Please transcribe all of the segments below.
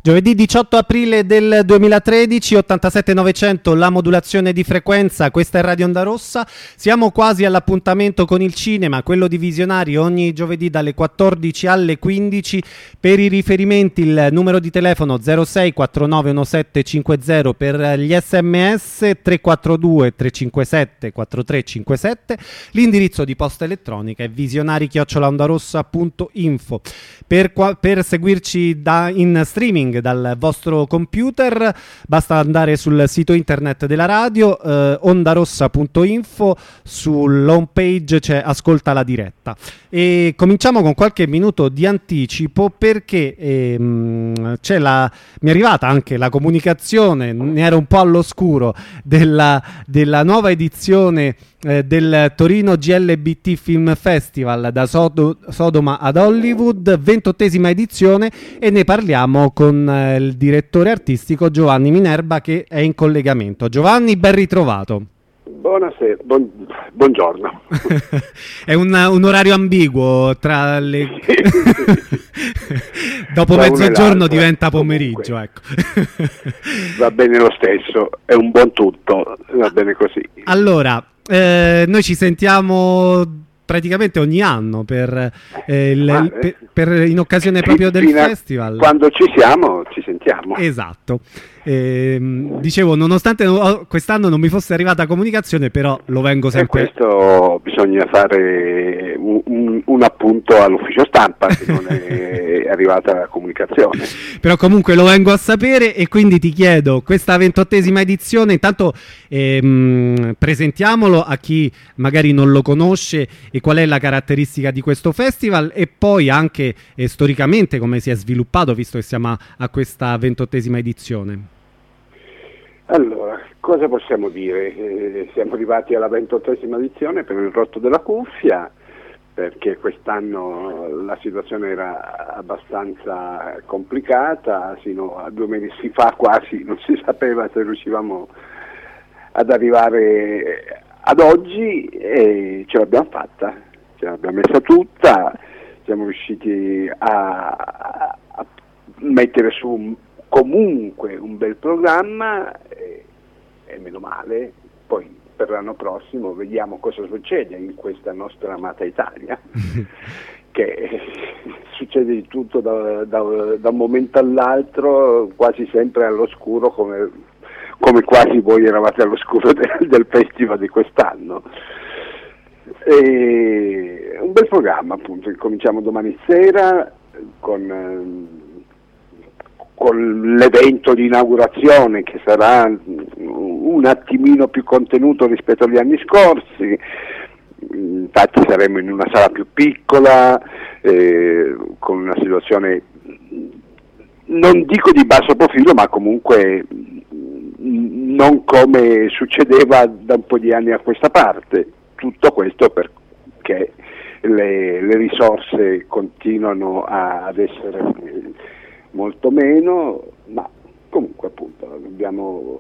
Giovedì 18 aprile del 2013, 87900 la modulazione di frequenza, questa è Radio Onda Rossa. Siamo quasi all'appuntamento con il cinema, quello di Visionari, ogni giovedì dalle 14 alle 15. Per i riferimenti il numero di telefono 06 491750, per gli sms 342 357 4357, l'indirizzo di posta elettronica è visionari@ondarossa.info. Per seguirci in streaming dal vostro computer basta andare sul sito internet della radio, ondarossa.info, sull'home page c'è Ascolta la diretta. E cominciamo con qualche minuto di anticipo perché mi è arrivata anche la comunicazione, ne ero un po' all'oscuro, della nuova edizione del Torino GLBT Film Festival, da Sodoma ad Hollywood, 28ª edizione, e ne parliamo con il direttore artistico Giovanni Minerva, che è in collegamento. Giovanni, ben ritrovato. Buonasera, buongiorno. È un orario ambiguo tra le... Dopo mezzogiorno diventa pomeriggio, ecco. Va bene lo stesso, è un buon tutto, va bene così. Allora, noi ci sentiamo praticamente ogni anno per in occasione proprio del festival. Quando ci siamo, ci sentiamo. Esatto. Dicevo, nonostante quest'anno non mi fosse arrivata comunicazione, però lo vengo sempre... E questo bisogna fare un appunto all'ufficio stampa se non è arrivata la comunicazione. Però comunque lo vengo a sapere, e quindi ti chiedo, questa 28ª edizione, intanto presentiamolo a chi magari non lo conosce e qual è la caratteristica di questo festival, e poi anche storicamente come si è sviluppato, visto che siamo a questa 28ª edizione. Allora, cosa possiamo dire? Siamo arrivati alla 28ª edizione per il rotto della cuffia, perché quest'anno la situazione era abbastanza complicata, sino a 2 mesi fa quasi non si sapeva se riuscivamo ad arrivare ad oggi, e ce l'abbiamo fatta, ce l'abbiamo messa tutta, siamo riusciti a mettere su comunque un bel programma, e meno male. Poi per l'anno prossimo vediamo cosa succede in questa nostra amata Italia, che succede di tutto da un momento all'altro, quasi sempre all'oscuro, come quasi voi eravate all'oscuro del festival di quest'anno. E un bel programma, appunto. Cominciamo domani sera con l'evento di inaugurazione, che sarà un attimino più contenuto rispetto agli anni scorsi. Infatti saremo in una sala più piccola, con una situazione, non dico di basso profilo, ma comunque non come succedeva da un po' di anni a questa parte. Tutto questo perché le risorse continuano ad essere molto meno, ma comunque appunto abbiamo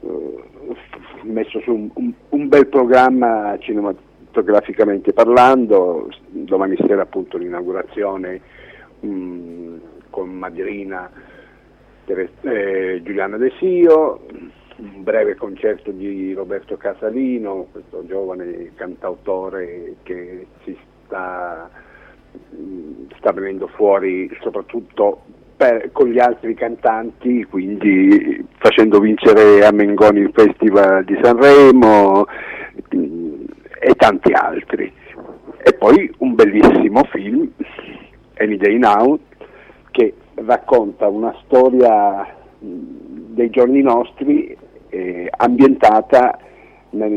messo su un bel programma cinematograficamente parlando. Domani sera appunto l'inaugurazione con madrina Giuliana De Sio, un breve concerto di Roberto Casalino, questo giovane cantautore che si sta venendo fuori soprattutto con gli altri cantanti, quindi facendo vincere a Mengoni il Festival di Sanremo e tanti altri. E poi un bellissimo film, Any Day Now, che racconta una storia dei giorni nostri, ambientata nel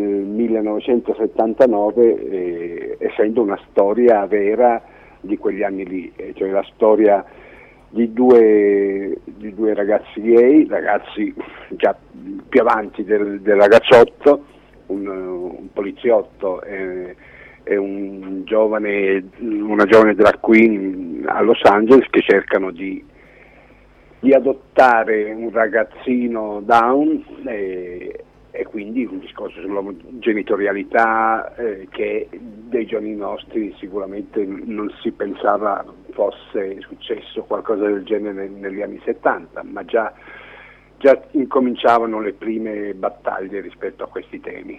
1979, essendo una storia vera di quegli anni lì, cioè la storia di due ragazzi gay, ragazzi già più avanti del ragazzotto, un poliziotto e una giovane drag queen a Los Angeles, che cercano di adottare un ragazzino down, e quindi un discorso sulla genitorialità che dei giorni nostri sicuramente non si pensava fosse successo qualcosa del genere negli anni 70, ma già incominciavano le prime battaglie rispetto a questi temi.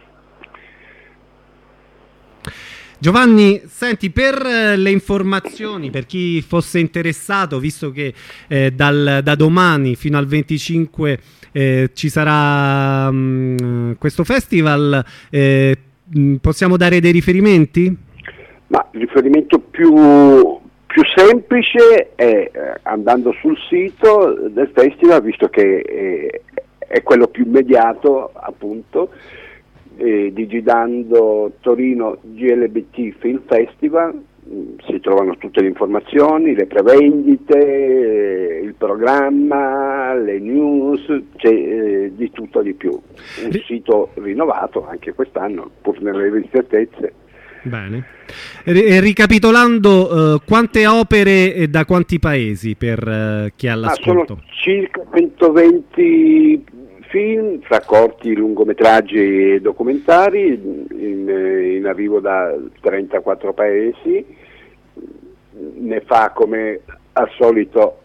Giovanni, senti, per le informazioni, per chi fosse interessato, visto che da domani fino al 25 ci sarà questo festival, possiamo dare dei riferimenti? Ma il riferimento più semplice è andando sul sito del festival, visto che è quello più immediato, appunto, digitando Torino GLBT Film Festival si trovano tutte le informazioni, le prevendite, il programma, le news, c'è di tutto di più. Un sito rinnovato anche quest'anno, pur nelle ristrettezze. Bene. Ricapitolando, quante opere e da quanti paesi per chi ha l'ascolto? Sono circa 120 film, fra corti, lungometraggi e documentari, in arrivo da 34 paesi. Ne fa, come al solito,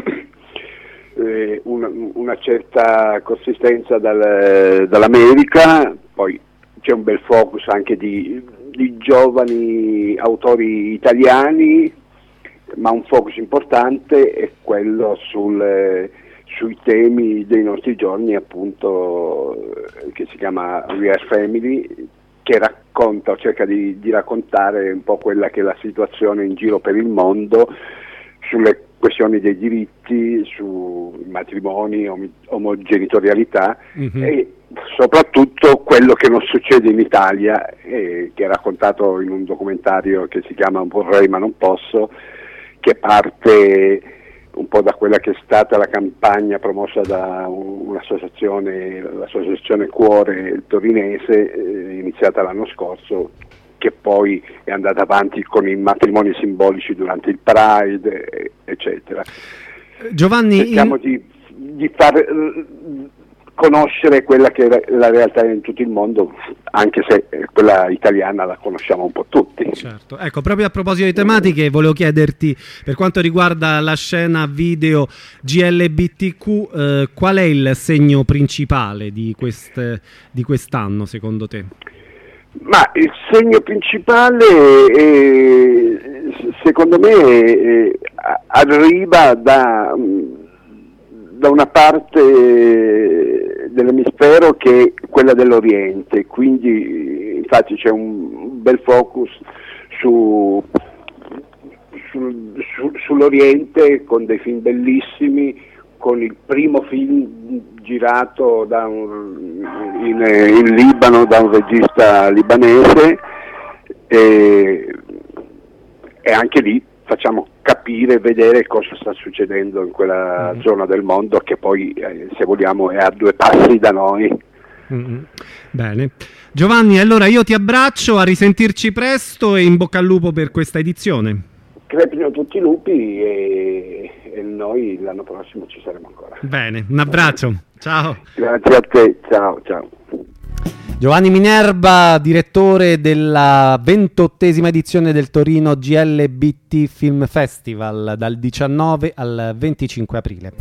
una certa consistenza dall'America, poi c'è un bel focus anche di giovani autori italiani, ma un focus importante è quello sui temi dei nostri giorni, appunto, che si chiama We Are Family, che racconta o cerca di raccontare un po' quella che è la situazione in giro per il mondo sulle questioni dei diritti, sui matrimoni, omogenitorialità, e soprattutto quello che non succede in Italia, che è raccontato in un documentario che si chiama Vorrei ma non posso, che parte un po' da quella che è stata la campagna promossa da l'associazione Cuore torinese, iniziata l'anno scorso, che poi è andata avanti con i matrimoni simbolici durante il Pride, eccetera. Giovanni, cerchiamo di far conoscere quella che è la realtà in tutto il mondo, anche se quella italiana la conosciamo un po' tutti. Certo. Ecco, proprio a proposito di tematiche, volevo chiederti, per quanto riguarda la scena video GLBTQ, qual è il segno principale di quest'anno, secondo te? Ma il segno principale, secondo me, arriva da una parte dell'emisfero che è quella dell'Oriente, quindi infatti c'è un bel focus sull'Oriente, con dei film bellissimi, con il primo film girato in Libano da un regista libanese, e anche lì facciamo capire, vedere cosa sta succedendo in quella zona del mondo, che poi, se vogliamo, è a 2 passi da noi. Bene. Giovanni, allora io ti abbraccio, a risentirci presto e in bocca al lupo per questa edizione. Crepino tutti i lupi e noi l'anno prossimo ci saremo ancora. Bene, un abbraccio. Ciao. Grazie a te, ciao. Giovanni Minerva, direttore della 28esima edizione del Torino GLBT Film Festival, dal 19 al 25 aprile.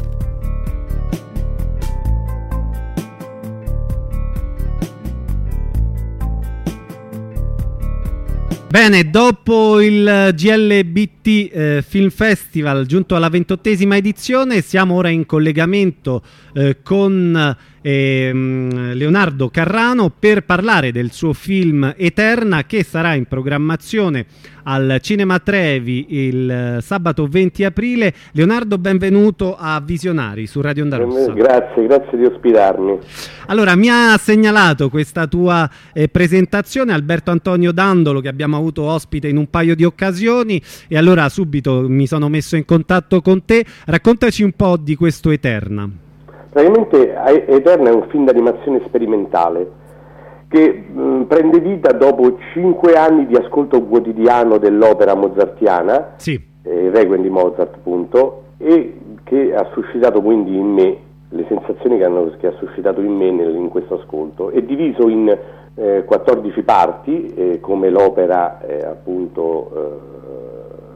Bene, dopo il GLBT Film Festival giunto alla 28esima edizione, siamo ora in collegamento con Leonardo Carrano per parlare del suo film Eterna, che sarà in programmazione al Cinema Trevi il sabato 20 aprile. Leonardo, benvenuto a Visionari su Radio Onda Rossa. Grazie di ospitarmi. Allora, mi ha segnalato questa tua presentazione Alberto Antonio Dandolo, che abbiamo avuto ospite in un paio di occasioni, e allora subito mi sono messo in contatto con te. Raccontaci un po' di questo Eterna. Praticamente Eterna è un film d'animazione sperimentale che prende vita dopo 5 anni di ascolto quotidiano dell'opera mozartiana, sì. Requiem di Mozart, appunto, e che ha suscitato quindi in me le sensazioni che ha suscitato in me in questo ascolto. È diviso in 14 parti, come l'opera appunto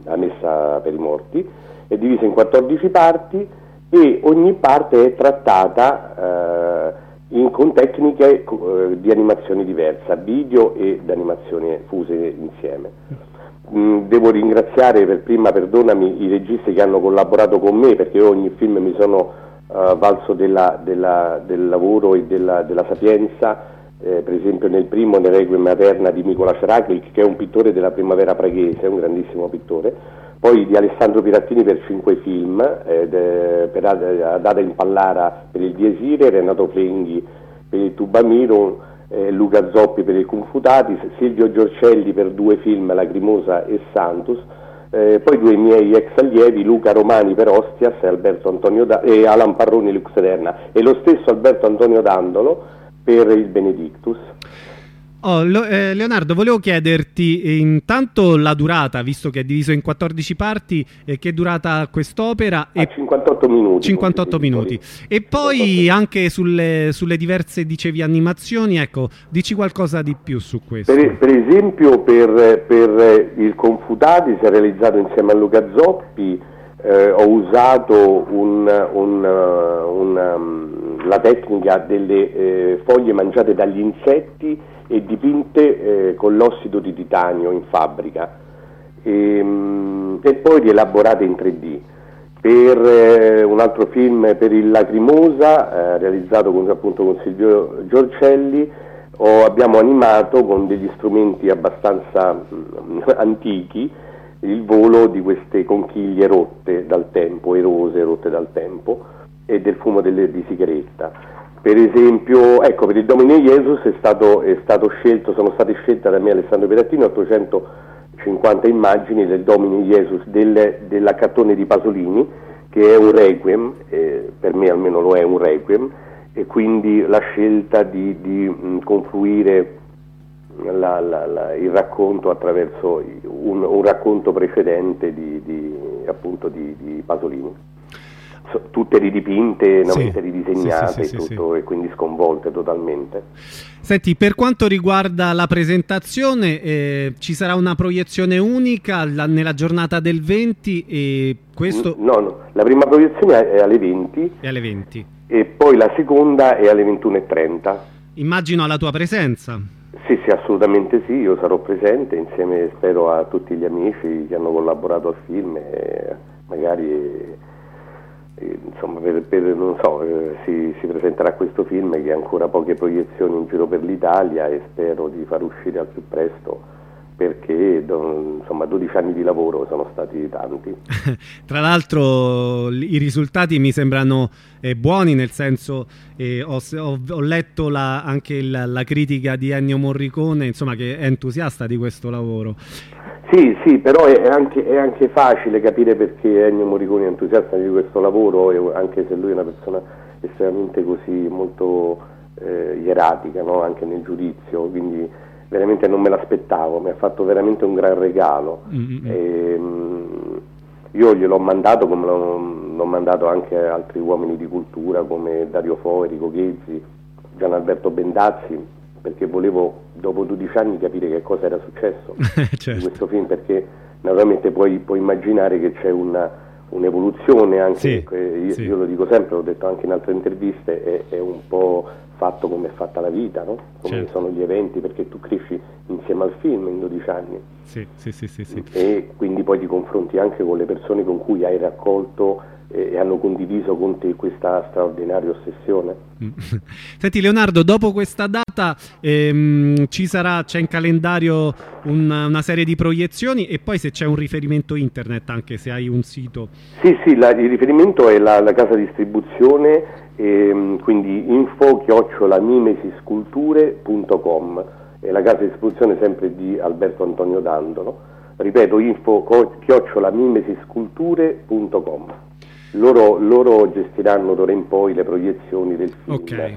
la messa per i morti, è divisa in 14 parti e ogni parte è trattata con tecniche di animazione diversa, video ed animazione fuse insieme. Devo ringraziare per prima, perdonami, i registi che hanno collaborato con me, perché ogni film mi sono valso del lavoro e della sapienza. Per esempio nel primo, nel Requiem Aeterna di Mykola Seraklík, che è un pittore della primavera praghese, è un grandissimo pittore, poi di Alessandro Pirattini per 5 film, per Adada Impallara per il Dies Irae, Renato Flenghi per il Tubamiro, Luca Zoppi per il Confutatis, Silvio Giorcelli per 2 film, Lacrimosa e Santus, poi 2 miei ex allievi, Luca Romani per Ostias e Alan Parroni Lux Eterna, e lo stesso Alberto Antonio Dandolo per il Benedictus. Leonardo, volevo chiederti intanto la durata, visto che è diviso in 14 parti, che durata ha quest'opera? 58 minuti. 58 minuti. E poi anche sulle diverse, dicevi, animazioni, ecco, dici qualcosa di più su questo. Per esempio per il Confutatis, realizzato insieme a Luca Zoppi, ho usato la tecnica delle foglie mangiate dagli insetti e dipinte con l'ossido di titanio in fabbrica e poi rielaborate in 3D. Per un altro film, per il Lacrimosa, realizzato con Silvio Giorcelli, abbiamo animato con degli strumenti abbastanza antichi il volo di queste conchiglie rotte dal tempo, erose, rotte dal tempo, e del fumo di sigaretta. Per esempio, ecco, per il Domine Jesus sono state scelte da me, Alessandro Pirattini, 850 immagini del Domine Jesus dell'Accattone di Pasolini, che è un requiem, per me almeno lo è un requiem, e quindi la scelta di confluire il racconto attraverso un racconto precedente di Pasolini. Tutte ridipinte, nuovamente ridisegnate, e quindi sconvolte totalmente. Senti, per quanto riguarda la presentazione, ci sarà una proiezione unica nella giornata del 20 e questo... No, la prima proiezione è alle 20. È alle 20. E poi la seconda è alle 21:30. Immagino alla tua presenza. Sì, assolutamente sì, io sarò presente insieme, spero, a tutti gli amici che hanno collaborato al film e magari... insomma, non so, si presenterà questo film che ha ancora poche proiezioni in giro per l'Italia e spero di far uscire al più presto, perché insomma 12 anni di lavoro sono stati tanti. Tra l'altro i risultati mi sembrano buoni, nel senso ho letto anche la critica di Ennio Morricone, insomma, che è entusiasta di questo lavoro. Sì, però è anche facile capire perché Ennio Morricone è entusiasta di questo lavoro, anche se lui è una persona estremamente così molto ieratica, no? Anche nel giudizio, quindi veramente non me l'aspettavo, mi ha fatto veramente un gran regalo. Io gliel'ho mandato come l'ho mandato anche a altri uomini di cultura come Dario Fo, Enrico Ghezzi, Gian Alberto Bendazzi, perché volevo dopo 12 anni capire che cosa era successo certo. Di questo film, perché naturalmente puoi immaginare che c'è un'evoluzione anche, io lo dico sempre, l'ho detto anche in altre interviste, è un po' fatto come è fatta la vita, no? Come certo. Sono gli eventi, perché tu cresci insieme al film in 12 anni. Sì. E quindi poi ti confronti anche con le persone con cui hai raccolto e hanno condiviso con te questa straordinaria ossessione. Senti Leonardo, dopo questa data c'è in calendario una serie di proiezioni, e poi se c'è un riferimento internet, anche se hai un sito. Sì, il riferimento è la casa distribuzione, quindi info@mimesisculture.com, e la casa distribuzione sempre di Alberto Antonio Dandolo, ripeto, info@mimesisculture.com. Loro gestiranno d'ora in poi le proiezioni del film, okay.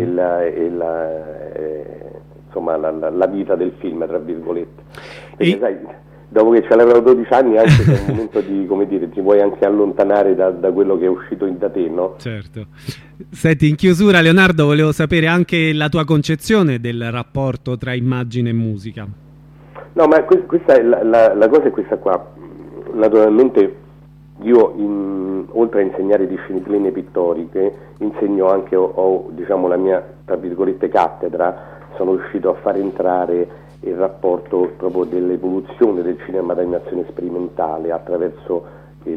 Insomma la vita del film, tra virgolette. Perché sai, dopo che ce l'avevano 12 anni anche c'è un momento di, come dire, ti vuoi anche allontanare da quello che è uscito da te, no? Certo. Senti, in chiusura Leonardo, volevo sapere anche la tua concezione del rapporto tra immagine e musica. No, ma questa è la cosa è questa qua. naturalmente io, oltre a insegnare discipline pittoriche, insegno anche, ho diciamo la mia, tra virgolette, cattedra. Sono riuscito a far entrare il rapporto proprio dell'evoluzione del cinema d'animazione sperimentale attraverso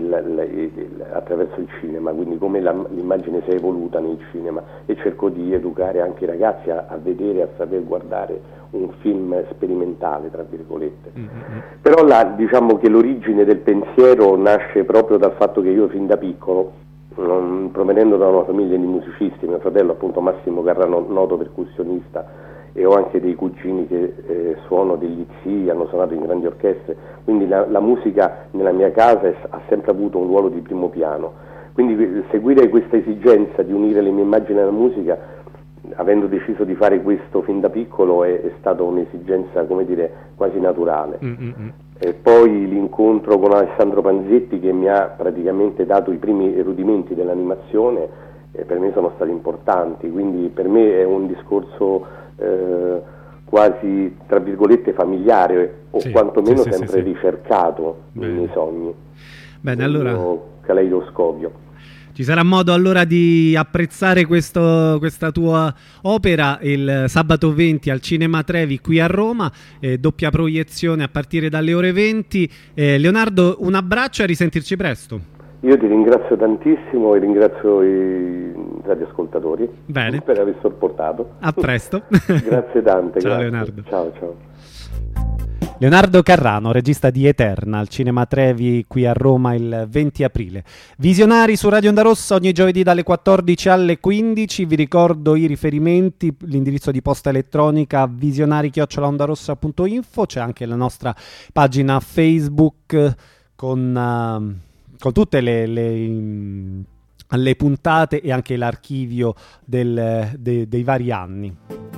il cinema, quindi come l'immagine si è evoluta nel cinema, e cerco di educare anche i ragazzi a vedere, a saper guardare un film sperimentale, tra virgolette. Però diciamo che l'origine del pensiero nasce proprio dal fatto che io fin da piccolo, provenendo da una famiglia di musicisti, mio fratello appunto Massimo Carrano, noto percussionista, e ho anche dei cugini che suonano, degli zii, hanno suonato in grandi orchestre, quindi la musica nella mia casa ha sempre avuto un ruolo di primo piano, quindi seguire questa esigenza di unire le mie immagini alla musica, avendo deciso di fare questo fin da piccolo, è stata un'esigenza, come dire, quasi naturale. E poi l'incontro con Alessandro Panzetti, che mi ha praticamente dato i primi rudimenti dell'animazione, per me sono stati importanti, quindi per me è un discorso quasi, tra virgolette, familiare, o quantomeno sempre ricercato nei miei sogni. Bene, allora caleidoscopio. Ci sarà modo allora di apprezzare questa tua opera il sabato 20 al Cinema Trevi qui a Roma, doppia proiezione a partire dalle ore 20. Leonardo, un abbraccio e a risentirci presto. Io ti ringrazio tantissimo e ringrazio i radioascoltatori. Bene. Per aver sopportato. A presto. Grazie tante. Ciao, grazie. Leonardo. Ciao. Leonardo Carrano, regista di Eterna, al Cinema Trevi qui a Roma il 20 aprile. Visionari su Radio Onda Rossa ogni giovedì dalle 14 alle 15. Vi ricordo i riferimenti, l'indirizzo di posta elettronica visionari@ondarossa.info. C'è anche la nostra pagina Facebook con tutte le puntate e anche l'archivio dei vari anni.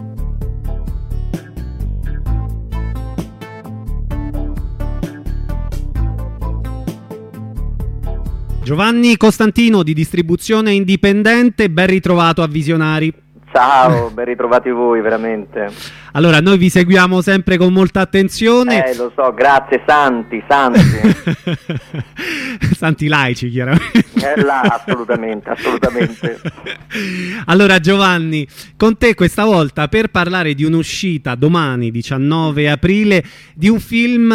Giovanni Costantino di Distribuzione Indipendente, ben ritrovato a Visionari. Ciao, ben ritrovati voi, veramente. Allora, noi vi seguiamo sempre con molta attenzione. Lo so, grazie, santi. Santi laici, chiaramente. Assolutamente. Allora, Giovanni, con te questa volta per parlare di un'uscita domani, 19 aprile, di un film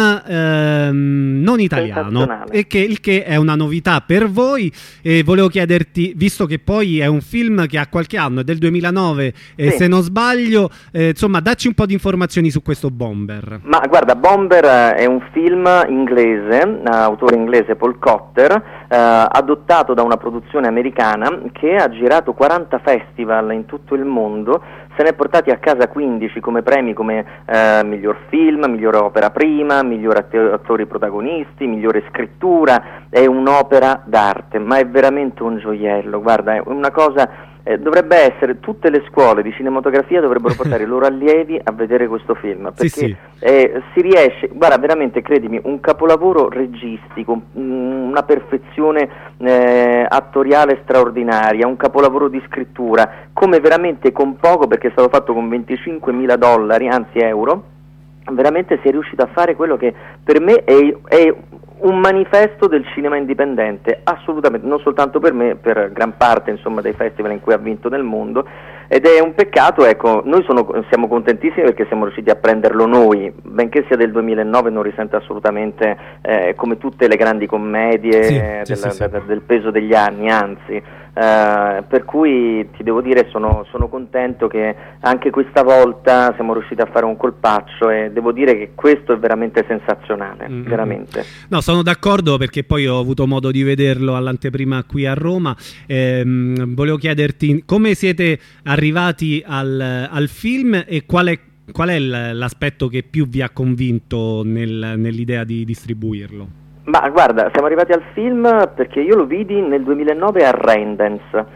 non italiano, il che è una novità per voi. E volevo chiederti, visto che poi è un film che ha qualche anno, è del 2009, sì, se non sbaglio, insomma, dacci un po' di informazioni su questo Bomber. Ma guarda, Bomber è un film inglese, autore inglese Paul Cotter, adottato da una produzione americana che ha girato 40 festival in tutto il mondo, se ne è portati a casa 15 come premi, come miglior film, migliore opera prima, miglior attori protagonisti, migliore scrittura. È un'opera d'arte, ma è veramente un gioiello, guarda, è una cosa... dovrebbe essere, tutte le scuole di cinematografia dovrebbero portare i loro allievi a vedere questo film, perché sì. Si riesce, guarda, veramente, credimi, un capolavoro registico, una perfezione attoriale straordinaria, un capolavoro di scrittura, come veramente con poco, perché è stato fatto con $25.000, anzi euro, veramente si è riuscito a fare quello che per me è un manifesto del cinema indipendente, assolutamente, non soltanto per me, per gran parte, insomma, dei festival in cui ha vinto nel mondo, ed è un peccato, ecco, noi siamo contentissimi perché siamo riusciti a prenderlo noi, benché sia del 2009, non risente assolutamente come tutte le grandi commedie del peso degli anni, anzi, per cui ti devo dire sono contento che anche questa volta siamo riusciti a fare un colpaccio, e devo dire che questo è veramente sensazionale, veramente. No, sono d'accordo, perché poi ho avuto modo di vederlo all'anteprima qui a Roma. Volevo chiederti come siete arrivati al film e qual è l'aspetto che più vi ha convinto nell'idea di distribuirlo? Ma guarda, siamo arrivati al film perché io lo vidi nel 2009 a Raindance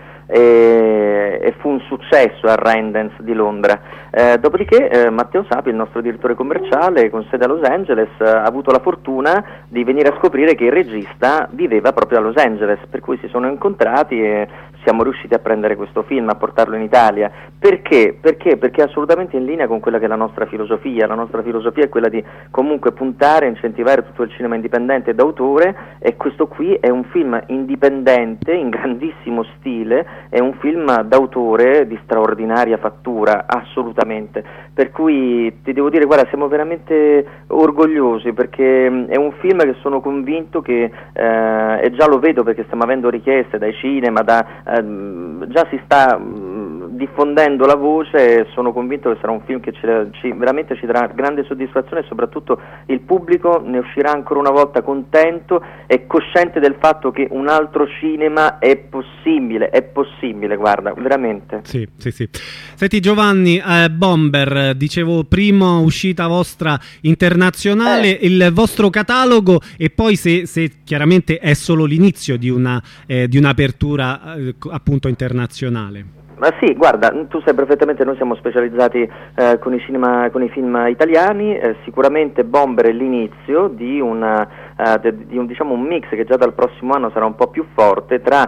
e fu un successo a Raindance di Londra. Dopodiché Matteo Sapi, il nostro direttore commerciale con sede a Los Angeles, ha avuto la fortuna di venire a scoprire che il regista viveva proprio a Los Angeles, per cui si sono incontrati e siamo riusciti a prendere questo film, a portarlo in Italia. Perché? Perché è assolutamente in linea con quella che è la nostra filosofia. La nostra filosofia è quella di comunque puntare, incentivare tutto il cinema indipendente e d'autore, e questo qui è un film indipendente in grandissimo stile, è un film d'autore di straordinaria fattura, assolutamente. Per cui ti devo dire, guarda, siamo veramente orgogliosi, perché è un film che sono convinto che, e già lo vedo perché stiamo avendo richieste dai cinema, già si sta diffondendo la voce, sono convinto che sarà un film che veramente ci darà grande soddisfazione, e soprattutto il pubblico ne uscirà ancora una volta contento e cosciente del fatto che un altro cinema è possibile, guarda, veramente. Sì. Senti Giovanni, Bomber, dicevo prima, uscita vostra internazionale, il vostro catalogo, e poi se chiaramente è solo l'inizio di un'apertura appunto internazionale. Ma sì, guarda, tu sai perfettamente, noi siamo specializzati con i film italiani, sicuramente Bomber è l'inizio di un mix che già dal prossimo anno sarà un po' più forte tra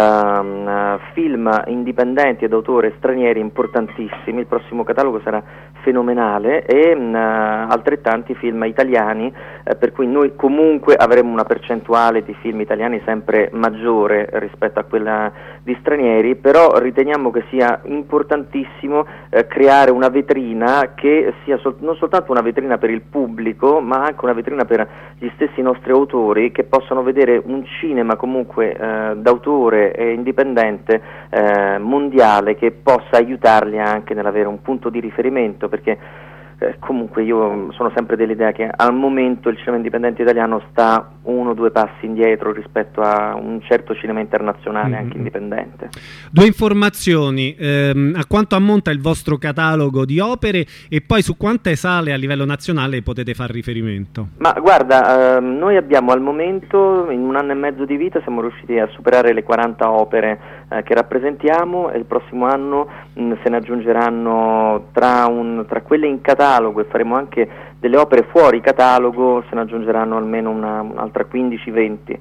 film indipendenti ed autore stranieri importantissimi. Il prossimo catalogo sarà fenomenale, e altrettanti film italiani, per cui noi comunque avremo una percentuale di film italiani sempre maggiore rispetto a quella di stranieri, però riteniamo che sia importantissimo creare una vetrina che sia non soltanto una vetrina per il pubblico, ma anche una vetrina per gli stessi nostri autori, che possano vedere un cinema comunque d'autore e indipendente mondiale, che possa aiutarli anche nell'avere un punto di riferimento, perché comunque io sono sempre dell'idea che al momento il cinema indipendente italiano sta 1 o 2 passi indietro rispetto a un certo cinema internazionale anche indipendente. 2 informazioni, a quanto ammonta il vostro catalogo di opere, e poi su quante sale a livello nazionale potete far riferimento? Ma guarda, noi abbiamo al momento, in 1 anno e mezzo di vita, siamo riusciti a superare le 40 opere che rappresentiamo, e il prossimo anno se ne aggiungeranno tra quelle in catalogo, e faremo anche delle opere fuori catalogo, se ne aggiungeranno almeno un'altra 15-20.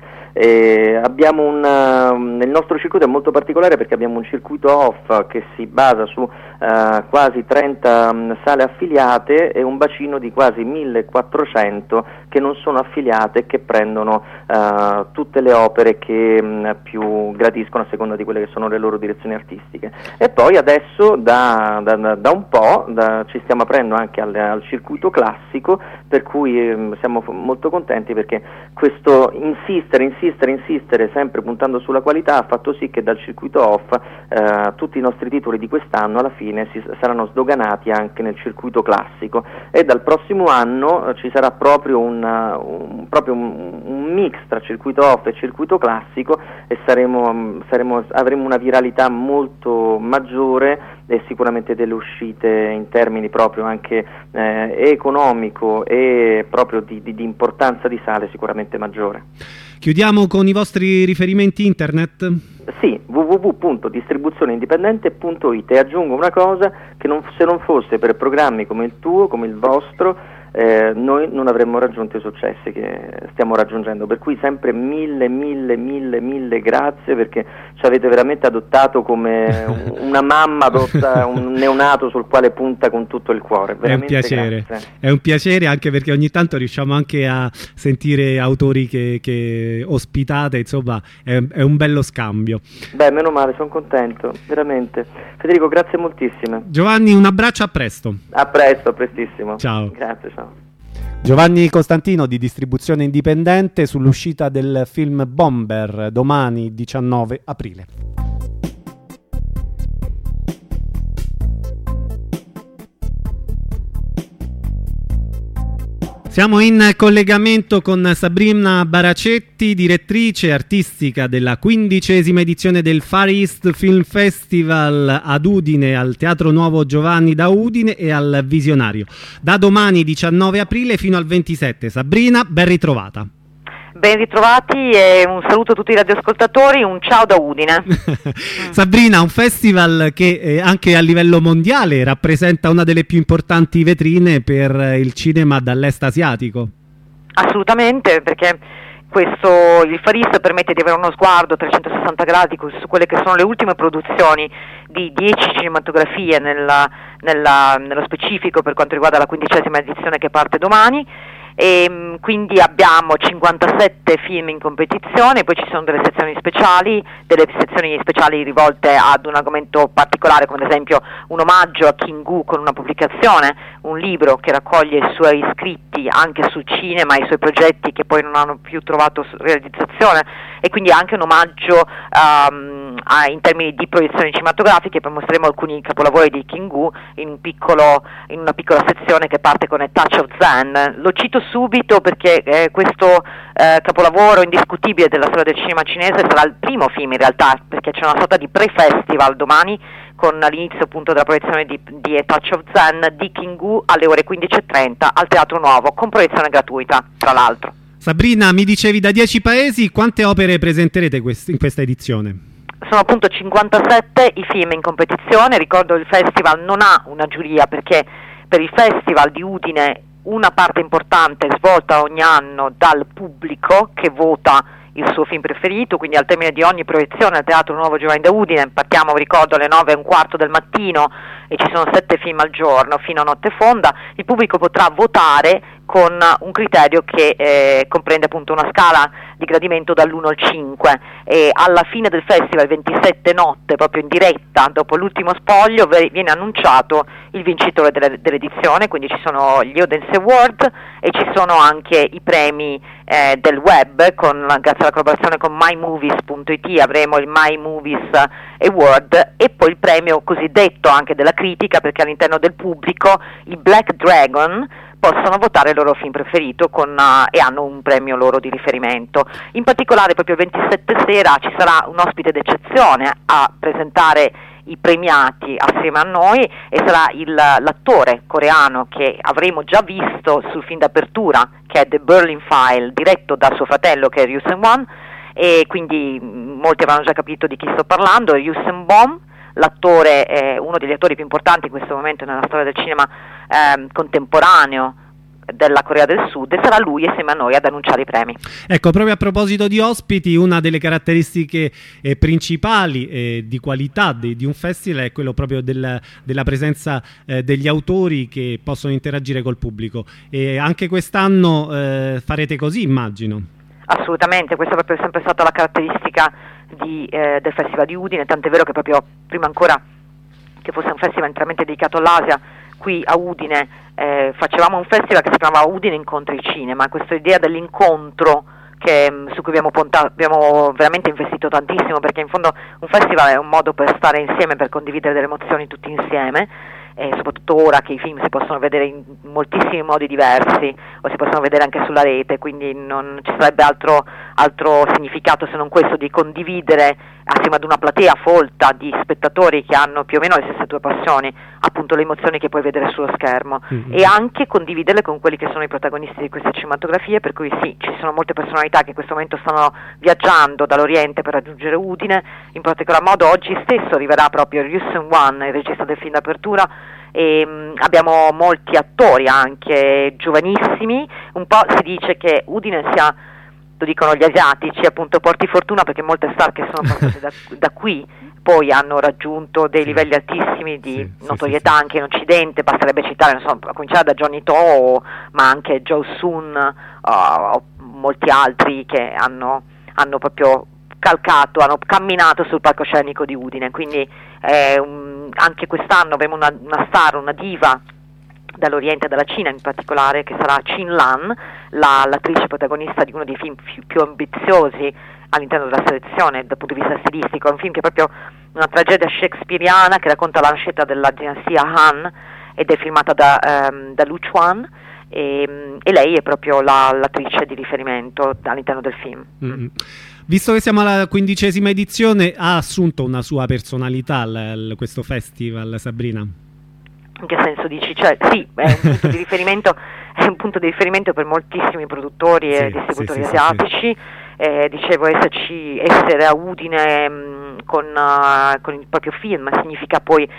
Abbiamo nel nostro circuito è molto particolare, perché abbiamo un circuito off che si basa su quasi 30 sale affiliate e un bacino di quasi 1400 che non sono affiliate e che prendono tutte le opere che più gradiscono a seconda di quelle che sono le loro direzioni artistiche. E poi adesso da un po' ci stiamo aprendo anche al circuito classico, per cui siamo molto contenti, perché questo insistere sempre puntando sulla qualità ha fatto sì che dal circuito off tutti i nostri titoli di quest'anno alla fine saranno sdoganati anche nel circuito classico, e dal prossimo anno ci sarà proprio un mix tra circuito off e circuito classico, e avremo una viralità molto maggiore, e sicuramente delle uscite in termini proprio anche economico e proprio di importanza di sale sicuramente maggiore. Chiudiamo con i vostri riferimenti internet? Sì, www.distribuzioneindipendente.it, e aggiungo una cosa, che se non fosse per programmi come il tuo, come il vostro, noi non avremmo raggiunto i successi che stiamo raggiungendo, per cui sempre mille grazie, perché ci avete veramente adottato come una mamma adotta un neonato sul quale punta con tutto il cuore. Veramente È un piacere, anche perché ogni tanto riusciamo anche a sentire autori che ospitate, insomma è un bello scambio. Beh, meno male, sono contento, veramente. Federico, grazie moltissime. Giovanni, un abbraccio, a presto. A presto, a prestissimo. Ciao. Grazie, ciao. Giovanni Costantino di Distribuzione Indipendente sull'uscita del film Bomber domani 19 aprile. Siamo in collegamento con Sabrina Baracetti, direttrice artistica della 15ª edizione del Far East Film Festival ad Udine, al Teatro Nuovo Giovanni da Udine e al Visionario. Da domani 19 aprile fino al 27. Sabrina, ben ritrovata. Ben ritrovati e un saluto a tutti i radioascoltatori, un ciao da Udine. Sabrina, un festival che anche a livello mondiale rappresenta una delle più importanti vetrine per il cinema dall'est asiatico. Assolutamente, perché il Faris permette di avere uno sguardo a 360 gradi su quelle che sono le ultime produzioni di 10 cinematografie nello specifico per quanto riguarda la 15ª edizione che parte domani. E quindi abbiamo 57 film in competizione, poi ci sono delle sezioni speciali rivolte ad un argomento particolare, come ad esempio un omaggio a King Gu con una pubblicazione, un libro che raccoglie i suoi scritti anche sul cinema e i suoi progetti che poi non hanno più trovato realizzazione, e quindi anche un omaggio in termini di proiezioni cinematografiche. Poi mostreremo alcuni capolavori di King Gu in una piccola sezione che parte con A Touch of Zen. Lo cito subito perché questo capolavoro indiscutibile della storia del cinema cinese sarà il primo film in realtà, perché c'è una sorta di pre-festival domani con l'inizio appunto della proiezione di A Touch of Zen di King Gu alle ore 15:30 al Teatro Nuovo, con proiezione gratuita tra l'altro. Sabrina, mi dicevi da 10 paesi, quante opere presenterete in questa edizione? Sono appunto 57 i film in competizione. Ricordo il festival non ha una giuria, perché per il festival di Udine una parte importante è svolta ogni anno dal pubblico che vota il suo film preferito, quindi al termine di ogni proiezione al Teatro Nuovo Giovanni da Udine partiamo, ricordo, alle 9:15 del mattino e ci sono 7 film al giorno fino a notte fonda. Il pubblico potrà votare con un criterio che comprende appunto una scala di gradimento dall'1 al 5, e alla fine del festival, 27 notte, proprio in diretta dopo l'ultimo spoglio, viene annunciato il vincitore dell'edizione. Quindi ci sono gli Audience Award e ci sono anche i premi del web, grazie alla collaborazione con mymovies.it avremo il My Movies Award, e poi il premio cosiddetto anche della critica, perché all'interno del pubblico i Black Dragon possono votare il loro film preferito e hanno un premio loro di riferimento. In particolare proprio il 27 sera ci sarà un ospite d'eccezione a presentare i premiati assieme a noi, e sarà l'attore coreano che avremo già visto sul film d'apertura, che è The Berlin File, diretto da suo fratello che è Ryu Seung-won, e quindi molti avranno già capito di chi sto parlando. Ryu Seung-won, l'attore è uno degli attori più importanti in questo momento nella storia del cinema contemporaneo della Corea del Sud, e sarà lui assieme a noi ad annunciare i premi. Ecco, proprio a proposito di ospiti, una delle caratteristiche principali di qualità di un festival è quello proprio della presenza degli autori che possono interagire col pubblico, e anche quest'anno farete così, immagino. Assolutamente, questa è proprio sempre stata la caratteristica del Festival di Udine, tant'è vero che proprio prima ancora che fosse un festival interamente dedicato all'Asia, qui a Udine facevamo un festival che si chiamava Udine Incontri il Cinema. Questa idea dell'incontro su cui abbiamo veramente investito tantissimo, perché in fondo un festival è un modo per stare insieme, per condividere delle emozioni tutti insieme, soprattutto ora che i film si possono vedere in moltissimi modi diversi o si possono vedere anche sulla rete, quindi non ci sarebbe altro significato se non questo, di condividere assieme ad una platea folta di spettatori che hanno più o meno le stesse tue passioni, appunto le emozioni che puoi vedere sullo schermo, e anche condividerle con quelli che sono i protagonisti di queste cinematografie, per cui sì, ci sono molte personalità che in questo momento stanno viaggiando dall'Oriente per raggiungere Udine. In particolar modo oggi stesso arriverà proprio Ryu Seung-won, il regista del film d'apertura, e abbiamo molti attori anche giovanissimi. Un po' si dice che Udine sia, lo dicono gli asiatici, appunto porti fortuna, perché molte star che sono passate da qui poi hanno raggiunto dei livelli altissimi di notorietà anche in Occidente. Basterebbe citare, non so, a cominciare da Johnny To, ma anche Joe Sun, o molti altri che hanno proprio hanno camminato sul palcoscenico di Udine. Quindi anche quest'anno avremo una star, una diva dall'Oriente e dalla Cina in particolare, che sarà Chin Lan, l'attrice protagonista di uno dei film più ambiziosi all'interno della selezione dal punto di vista stilistico. È un film che è proprio una tragedia shakespeariana che racconta la nascita della dinastia Han ed è filmata da Lu Chuan, e lei è proprio l'attrice di riferimento all'interno del film. Visto che siamo alla 15ª edizione, ha assunto una sua personalità questo festival, Sabrina? In che senso dici? Cioè, sì, è un punto di riferimento, è un punto di riferimento per moltissimi produttori e distributori asiatici. Dicevo, essere a Udine con il proprio film significa poi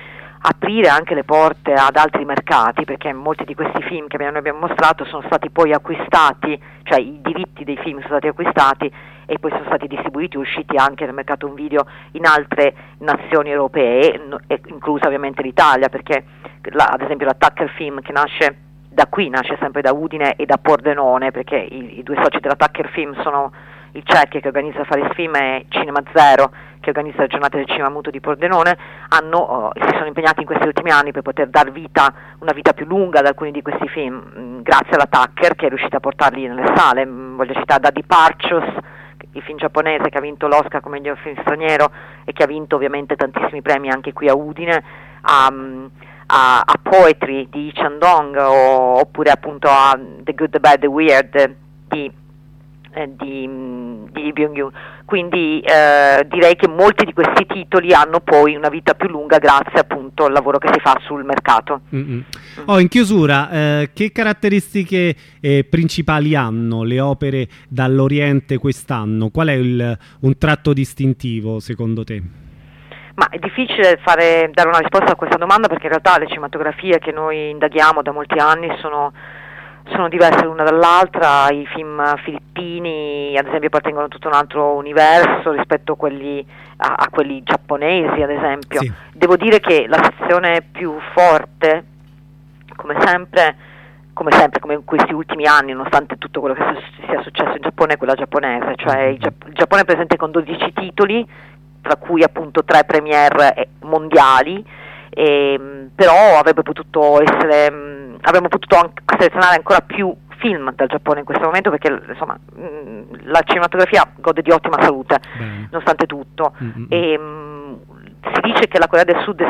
aprire anche le porte ad altri mercati, perché molti di questi film che noi abbiamo mostrato sono stati poi acquistati, cioè i diritti dei film sono stati acquistati e poi sono stati distribuiti e usciti anche nel mercato un video in altre nazioni europee, inclusa ovviamente l'Italia, perché ad esempio la Tucker Film, che nasce da qui, nasce sempre da Udine e da Pordenone, perché i due soci della Tucker Film sono il Cerchio, che organizza Faris Film, e Cinema Zero, che organizza le giornate del cinema muto di Pordenone, si sono impegnati in questi ultimi anni per poter dar una vita più lunga ad alcuni di questi film, grazie alla Tucker, che è riuscita a portarli nelle sale. Voglio citare Da Departures, il film giapponese che ha vinto l'Oscar come miglior film straniero e che ha vinto ovviamente tantissimi premi anche qui a Udine, a Poetry di Lee Chandong, oppure appunto a The Good, The Bad, The Weird di Byung-Yoon. Quindi direi che molti di questi titoli hanno poi una vita più lunga grazie appunto al lavoro che si fa sul mercato. In chiusura, che caratteristiche principali hanno le opere dall'Oriente quest'anno? Qual è un tratto distintivo secondo te? Ma è difficile dare una risposta a questa domanda, perché in realtà le cinematografie che noi indaghiamo da molti anni sono diverse l'una dall'altra. I film filippini ad esempio appartengono a tutto un altro universo rispetto a quelli giapponesi, ad esempio. Sì. Devo dire che la sezione più forte, come come in questi ultimi anni, nonostante tutto quello che sia successo in Giappone, è quella giapponese, cioè il Giappone è presente con 12 titoli, tra cui appunto 3 premiere mondiali, però avremmo potuto anche selezionare ancora più film dal Giappone in questo momento, perché insomma la cinematografia gode di ottima salute, nonostante tutto. Si dice che la Corea del Sud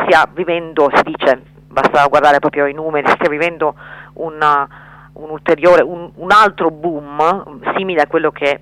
basta guardare proprio i numeri, stia vivendo un altro boom simile a quello che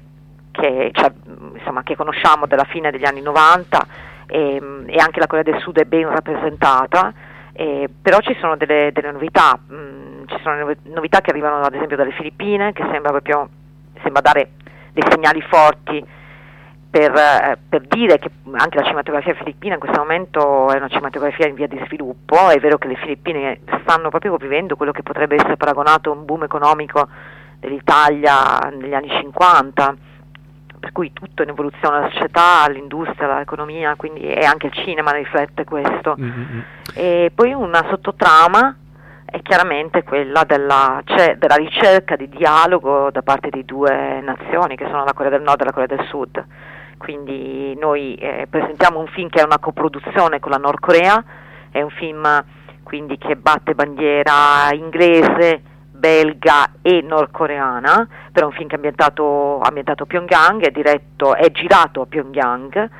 conosciamo dalla fine degli anni 90, e anche la Corea del Sud è ben rappresentata, però ci sono delle novità. Ci sono novità che arrivano ad esempio dalle Filippine, che sembra dare dei segnali forti per dire che anche la cinematografia filippina in questo momento è una cinematografia in via di sviluppo. È vero che le Filippine stanno proprio vivendo quello che potrebbe essere paragonato a un boom economico dell'Italia negli anni 50, per cui tutto è in evoluzione, la società, l'industria, l'economia, quindi, e anche il cinema riflette questo. E poi una sottotrama è chiaramente quella della ricerca di dialogo da parte di due nazioni, che sono la Corea del Nord e la Corea del Sud. Quindi noi presentiamo un film che è una coproduzione con la Nord Corea, è un film quindi che batte bandiera inglese, belga e nordcoreana, per un film che è ambientato a Pyongyang, è girato a Pyongyang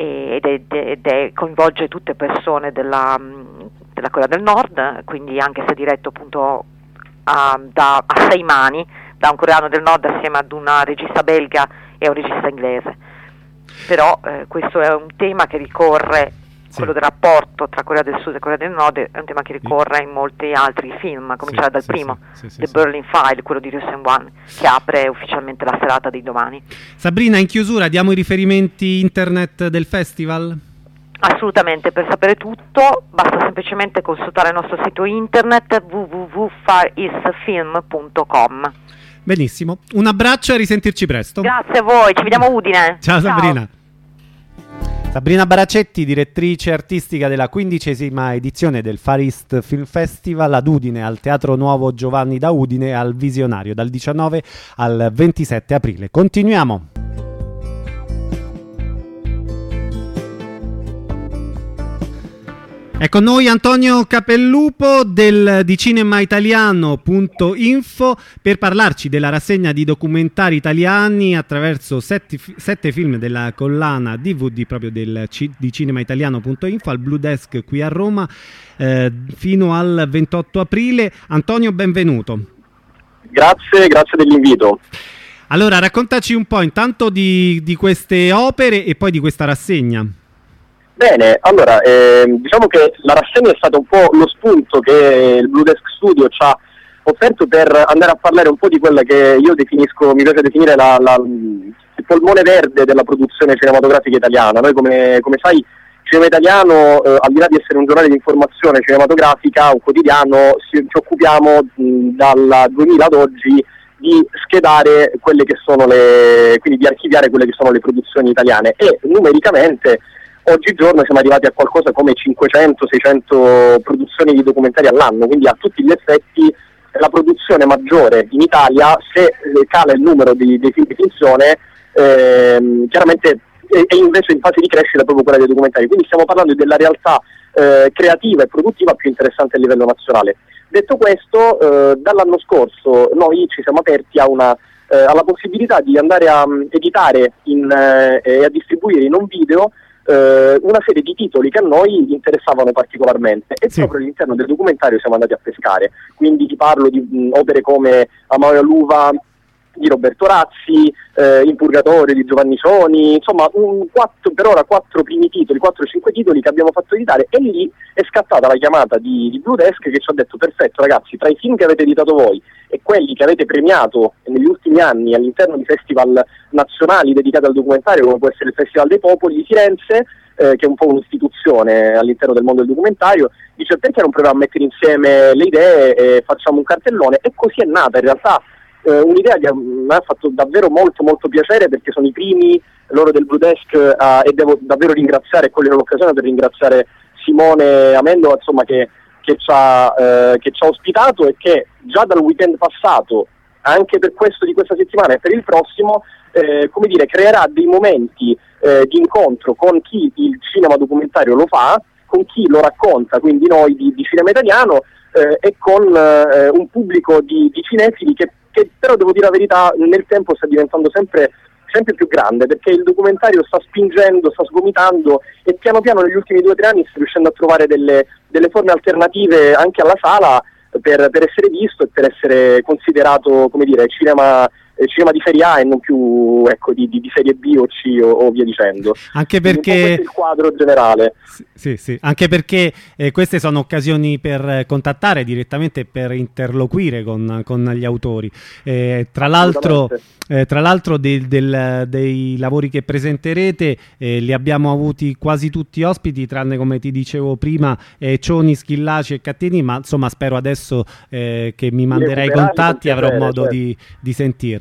ed coinvolge tutte persone della Corea del Nord, quindi anche se diretto appunto a 6 mani da un coreano del Nord assieme ad una regista belga e a un regista inglese. Però questo è un tema che ricorre, quello del rapporto tra Corea del Sud e Corea del Nord è un tema che ricorre in molti altri film, a cominciare dal primo, The Berlin File, quello di Ryu Seung-wan, che apre ufficialmente la serata di domani. Sabrina, in chiusura diamo i riferimenti internet del festival? Assolutamente, per sapere tutto basta semplicemente consultare il nostro sito internet www.farisfilm.com. Benissimo, un abbraccio e a risentirci presto. Grazie a voi, ci vediamo a Udine. Ciao Sabrina. Sabrina Baracetti, direttrice artistica della 15ª edizione del Far East Film Festival ad Udine, al Teatro Nuovo Giovanni da Udine, al Visionario, dal 19 al 27 aprile. Continuiamo. È con noi Antonio Capellupo di cinemaitaliano.info per parlarci della rassegna di documentari italiani attraverso 7 film della collana DVD proprio di cinemaitaliano.info al Blue Desk qui a Roma fino al 28 aprile. Antonio, benvenuto. Grazie dell'invito. Allora, raccontaci un po' intanto di queste opere e poi di questa rassegna. Bene, allora, diciamo che la rassegna è stata un po' lo spunto che il Blue Desk Studio ci ha offerto per andare a parlare un po' di quella che io mi piace definire il polmone verde della produzione cinematografica italiana. Noi come sai Cinema Italiano, al di là di essere un giornale di informazione cinematografica, un quotidiano, ci occupiamo dal 2000 ad oggi di schedare quelle che sono quindi di archiviare quelle che sono le produzioni italiane, e numericamente oggigiorno siamo arrivati a qualcosa come 500-600 produzioni di documentari all'anno, quindi a tutti gli effetti la produzione maggiore in Italia, se cala il numero dei film di finzione, chiaramente è invece in fase di crescita proprio quella dei documentari, quindi stiamo parlando della realtà creativa e produttiva più interessante a livello nazionale. Detto questo, dall'anno scorso noi ci siamo aperti alla possibilità di andare a editare e a distribuire in un video una serie di titoli che a noi interessavano particolarmente, e proprio all'interno del documentario siamo andati a pescare. Quindi ti parlo di opere come A mano all'uva di Roberto Razzi, In Purgatorio di Giovanni Soni, insomma per ora 4 primi titoli, 4-5 titoli che abbiamo fatto editare, e lì è scattata la chiamata di Blue Desk, che ci ha detto: perfetto ragazzi, tra i film che avete editato voi e quelli che avete premiato negli ultimi anni all'interno di festival nazionali dedicati al documentario, come può essere il Festival dei Popoli di Firenze, che è un po' un'istituzione all'interno del mondo del documentario, dice: perché non proviamo a mettere insieme le idee e facciamo un cartellone? E così è nata in realtà un'idea che mi ha fatto davvero molto molto piacere, perché sono i primi loro del Blue Desk e devo davvero ringraziare, e cogliere l'occasione per ringraziare Simone Amendola, insomma, che ci ha ospitato, e che già dal weekend passato, anche per questo di questa settimana e per il prossimo, creerà dei momenti di incontro con chi il cinema documentario lo fa, con chi lo racconta, quindi noi di Cinema Italiano, e con un pubblico di cinefili che però, devo dire la verità, nel tempo sta diventando sempre più grande, perché il documentario sta spingendo, sta sgomitando, e piano piano negli ultimi 2 o 3 anni sta riuscendo a trovare delle forme alternative anche alla sala per essere visto e per essere considerato, come dire, cinema di serie A e non più di serie B o C o via dicendo. Anche perché questo è il quadro generale. Sì, anche perché queste sono occasioni per contattare direttamente, per interloquire con gli autori. Tra l'altro dei lavori che presenterete li abbiamo avuti quasi tutti ospiti, tranne, come ti dicevo prima, Cioni, Schillaci e Cattini, ma insomma spero adesso che mi manderai i contatti e avrò modo di sentirli.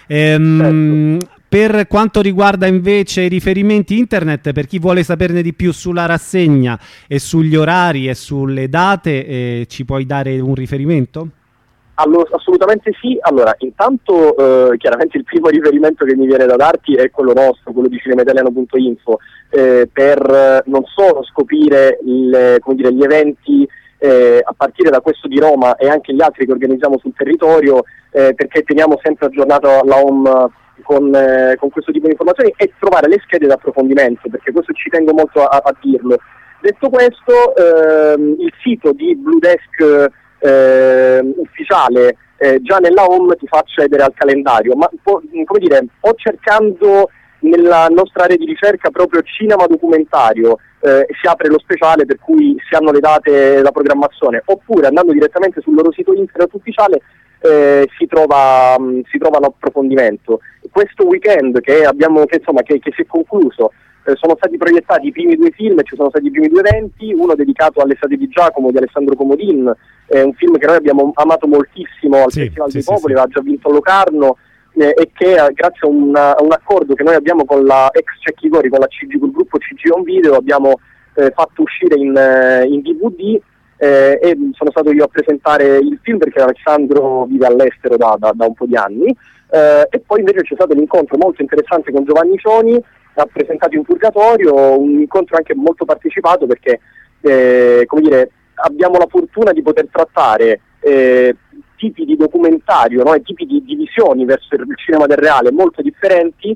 Per quanto riguarda invece i riferimenti internet, per chi vuole saperne di più sulla rassegna e sugli orari e sulle date, ci puoi dare un riferimento? Assolutamente sì. Allora, intanto chiaramente il primo riferimento che mi viene da darti è quello nostro, quello di cinemaitaliano.info, per non solo scoprire gli eventi a partire da questo di Roma e anche gli altri che organizziamo sul territorio, perché teniamo sempre aggiornato la home con questo tipo di informazioni, e trovare le schede di approfondimento, perché questo ci tengo molto a dirlo. Detto questo, il sito di Blue Desk ufficiale, già nella home ti fa accedere al calendario, ma o cercando nella nostra area di ricerca proprio cinema documentario, si apre lo speciale per cui si hanno le date e la programmazione, oppure andando direttamente sul loro sito internet ufficiale si trova l'approfondimento. Questo weekend che si è concluso, sono stati proiettati i primi 2 film, ci sono stati i primi 2 eventi, uno dedicato all'Estate di Giacomo di Alessandro Comodin, un film che noi abbiamo amato moltissimo al Festival dei Popoli, aveva già vinto Locarno, e che grazie a un accordo che noi abbiamo con la ex Cecchigori, con il gruppo CG On Video, abbiamo fatto uscire in DVD, e sono stato io a presentare il film, perché Alessandro vive all'estero da un po' di anni, e poi invece c'è stato un incontro molto interessante con Giovanni Cioni, ha presentato In Purgatorio, un incontro anche molto partecipato, perché abbiamo la fortuna di poter trattare tipi di documentario, no? E tipi di visioni verso il cinema del reale molto differenti,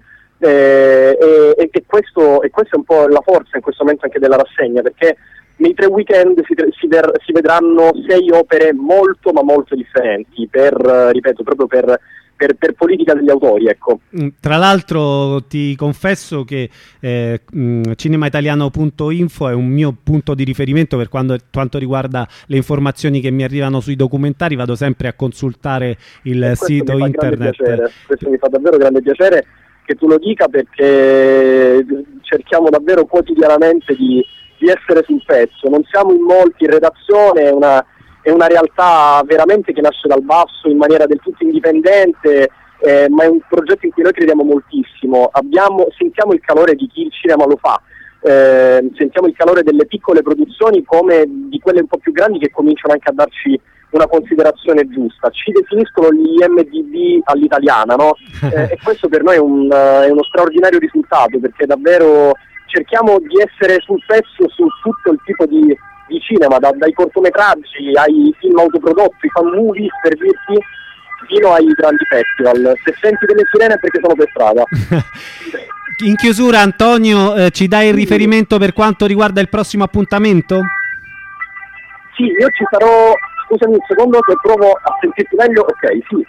e questo è un po' la forza in questo momento anche della rassegna, perché nei 3 weekend si vedranno 6 opere molto ma molto differenti, proprio per politica degli autori, ecco. Tra l'altro ti confesso che cinemaitaliano.info è un mio punto di riferimento per quanto riguarda le informazioni che mi arrivano sui documentari. Vado sempre a consultare il sito internet. Questo mi fa davvero grande piacere, che tu lo dica, perché cerchiamo davvero quotidianamente di essere sul pezzo. Non siamo in molti in redazione, è una realtà veramente che nasce dal basso in maniera del tutto indipendente, ma è un progetto in cui noi crediamo moltissimo. Sentiamo il calore di chi il cinema lo fa, sentiamo il calore delle piccole produzioni come di quelle un po' più grandi che cominciano anche a darci una considerazione giusta. Ci definiscono gli IMDb all'italiana, no? E questo per noi è uno straordinario risultato, perché davvero cerchiamo di essere sul pezzo su tutto il tipo di cinema, dai cortometraggi ai film autoprodotti, fan movies, per dirti, fino ai grandi festival. Se senti delle sirene è perché sono per strada. In chiusura, Antonio, ci dai il riferimento per quanto riguarda il prossimo appuntamento? Sì, io ci sarò, scusami un secondo che provo a sentirti meglio. Ok, sì.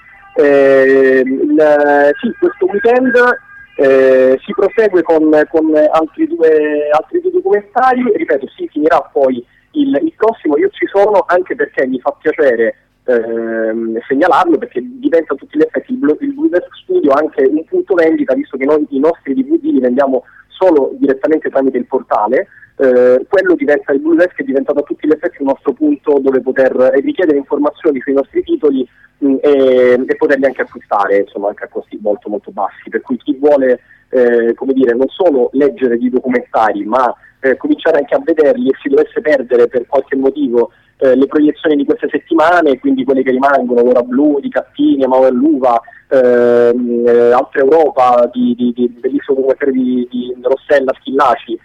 Sì, questo weekend si prosegue con altri due documentari. Ripeto, si finirà poi il prossimo. Io ci sono anche perché mi fa piacere segnalarlo, perché diventa a tutti gli effetti il Blue Desk Studio anche un punto vendita, visto che noi i nostri DVD li vendiamo solo direttamente tramite il portale. Quello diventa, il Blue Desk è diventato a tutti gli effetti il nostro punto dove poter richiedere informazioni sui nostri titoli e poterli anche acquistare, insomma, anche a costi molto molto bassi, per cui chi vuole come dire, non solo leggere di documentari, ma cominciare anche a vederli, e si dovesse perdere per qualche motivo le proiezioni di queste settimane, quindi quelle che rimangono, l'Ora Blu di Cattini, Amaro Luva, Altra Europa di bellissimo documentario di Rossella Schillaci,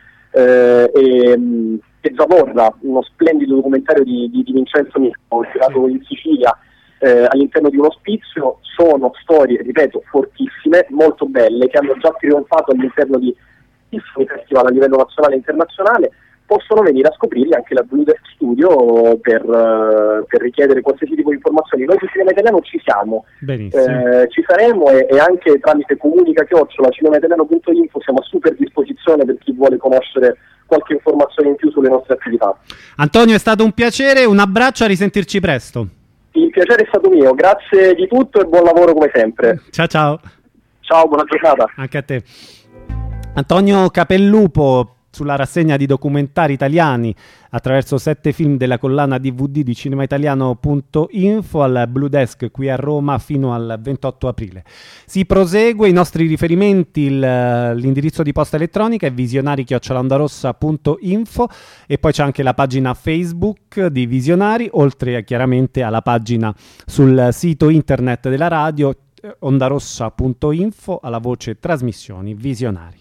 e Zavorra, uno splendido documentario di Vincenzo Mirko, girato in Sicilia all'interno di un ospizio. Sono storie, ripeto, fortissime, molto belle, che hanno già trionfato all'interno di festival a livello nazionale e internazionale. Possono venire a scoprirli anche la Blue Desk Studio per richiedere qualsiasi tipo di informazioni. Noi sul cinema italiano ci siamo, ci saremo, e anche tramite comunica@cinemaitaliano.info siamo a super disposizione per chi vuole conoscere qualche informazione in più sulle nostre attività. Antonio, è stato un piacere, un abbraccio, a risentirci presto. Il piacere è stato mio, grazie di tutto e buon lavoro come sempre. Ciao ciao. Ciao, buona giornata. Anche a te. Antonio Capellupo, sulla rassegna di documentari italiani attraverso 7 film della collana DVD di cinemaitaliano.info al Blue Desk qui a Roma fino al 28 aprile. Si prosegue, i nostri riferimenti, l'indirizzo di posta elettronica è visionari@ondarossa.info, e poi c'è anche la pagina Facebook di Visionari, oltre chiaramente alla pagina sul sito internet della radio ondarossa.info, alla voce trasmissioni Visionari.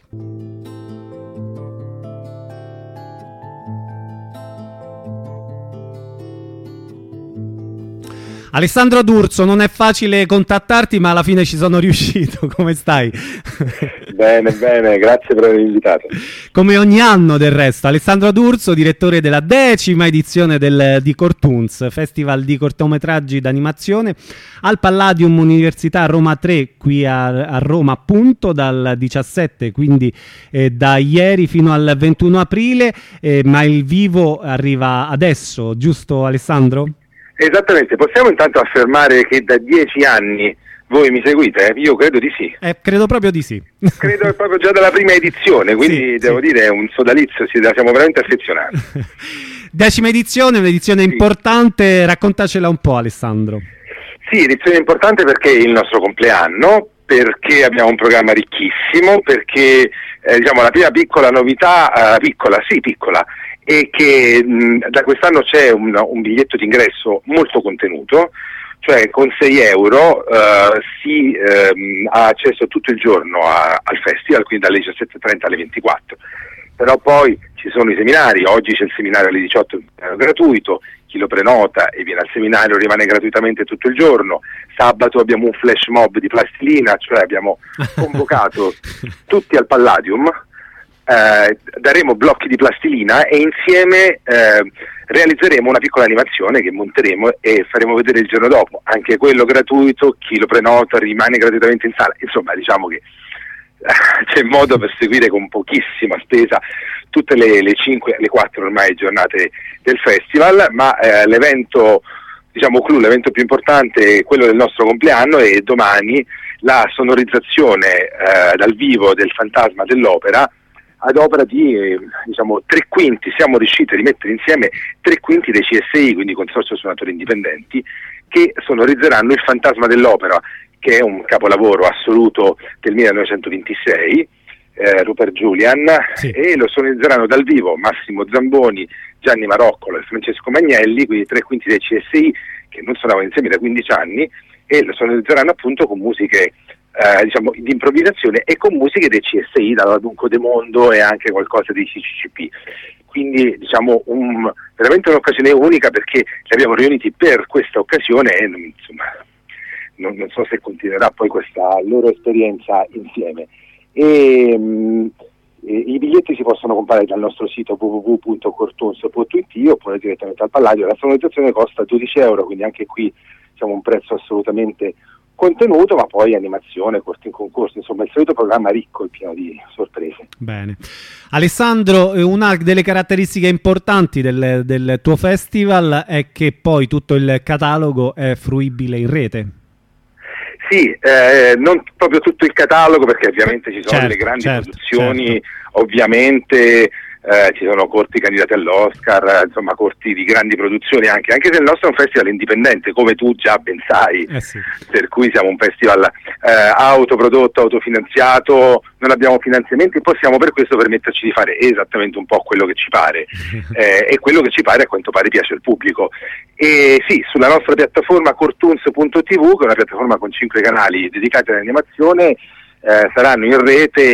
Alessandro D'Urso, non è facile contattarti, ma alla fine ci sono riuscito. Come stai? Bene, grazie per avermi invitato. Come ogni anno del resto, Alessandro D'Urso, direttore della 10ª edizione di Cortoons, Festival di cortometraggi d'animazione, al Palladium Università Roma 3, qui a Roma appunto, dal 17, quindi da ieri fino al 21 aprile, ma il vivo arriva adesso, giusto Alessandro? Esattamente, possiamo intanto affermare che da 10 anni voi mi seguite? Io credo di sì. Credo proprio di sì. Credo proprio già dalla prima edizione, quindi devo dire è un sodalizio, siamo veramente affezionati. 10ª edizione, un'edizione importante, raccontacela un po' Alessandro. Sì, edizione importante perché è il nostro compleanno, perché abbiamo un programma ricchissimo, perché diciamo la prima piccola novità, piccola, e che da quest'anno c'è un biglietto d'ingresso molto contenuto, cioè con 6 euro si ha accesso tutto il giorno al festival, quindi dalle 17:30 alle 24. Però poi ci sono i seminari, oggi c'è il seminario alle 18 gratuito, chi lo prenota e viene al seminario rimane gratuitamente tutto il giorno. Sabato abbiamo un flash mob di plastilina, cioè abbiamo convocato tutti al Palladium, daremo blocchi di plastilina e insieme realizzeremo una piccola animazione che monteremo e faremo vedere il giorno dopo, anche quello gratuito, chi lo prenota rimane gratuitamente in sala. Insomma, diciamo che c'è modo per seguire con pochissima spesa tutte le 4 ormai giornate del festival, ma l'evento, diciamo clou, l'evento più importante è quello del nostro compleanno, e domani la sonorizzazione dal vivo del Fantasma dell'Opera ad opera di diciamo 3/5. Siamo riusciti a rimettere insieme 3/5 dei CSI, quindi Consorzio Suonatori Indipendenti, che sonorizzeranno il Fantasma dell'Opera, che è un capolavoro assoluto del 1926, Rupert Julian, sì. E lo sonorizzeranno dal vivo Massimo Zamboni, Gianni Maroccolo e Francesco Magnelli, quindi 3/5 dei CSI che non suonavano insieme da 15 anni, e lo sonorizzeranno appunto con musiche diciamo di improvvisazione e con musiche dei CSI, dalla Dunque De Mondo e anche qualcosa di CCCP. Quindi diciamo veramente un'occasione unica, perché li abbiamo riuniti per questa occasione e insomma non so se continuerà poi questa loro esperienza insieme. I biglietti si possono comprare dal nostro sito www.cortuns.it oppure direttamente al Palladio. La sonorizzazione costa €12, quindi anche qui diciamo un prezzo assolutamente contenuto, ma poi animazione, corti in concorso, insomma il solito programma ricco e pieno di sorprese. Bene. Alessandro, una delle caratteristiche importanti del tuo festival è che poi tutto il catalogo è fruibile in rete. Sì, non proprio tutto il catalogo, perché ovviamente ci sono delle grandi produzioni, ovviamente ci sono corti candidati all'Oscar, insomma corti di grandi produzioni, anche se il nostro è un festival indipendente, come tu già ben sai, sì. Per cui siamo un festival autoprodotto, autofinanziato, non abbiamo finanziamenti, possiamo per questo permetterci di fare esattamente un po' quello che ci pare e quello che ci pare a quanto pare piace al pubblico. E sì, sulla nostra piattaforma cortuns.tv, che è una piattaforma con 5 canali dedicati all'animazione, saranno in rete,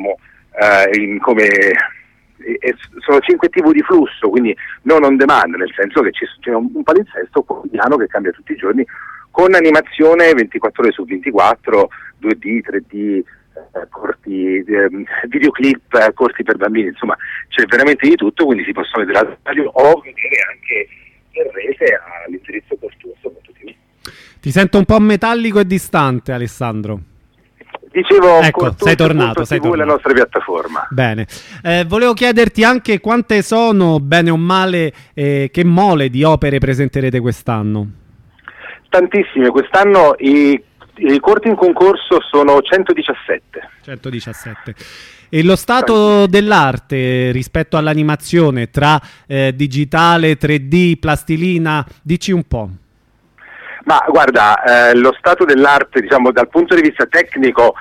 sono 5 TV di flusso, quindi non on demand, nel senso che c'è un palinsesto quotidiano che cambia tutti i giorni, con animazione 24 ore su 24, 2D, 3D, corti, videoclip, corti per bambini, insomma c'è veramente di tutto, quindi si possono vedere al radio o vedere anche in rete all'indirizzo cortuns.tv. Ti sento un po' metallico e distante, Alessandro. Dicevo, ecco, sei tornato. La nostra piattaforma. Bene, volevo chiederti anche quante sono, bene o male, che mole di opere presenterete quest'anno? Tantissime, quest'anno i corti in concorso sono 117. 117. E lo stato dell'arte rispetto all'animazione, tra digitale, 3D, plastilina, dici un po'. Ma guarda, lo stato dell'arte, diciamo, dal punto di vista tecnico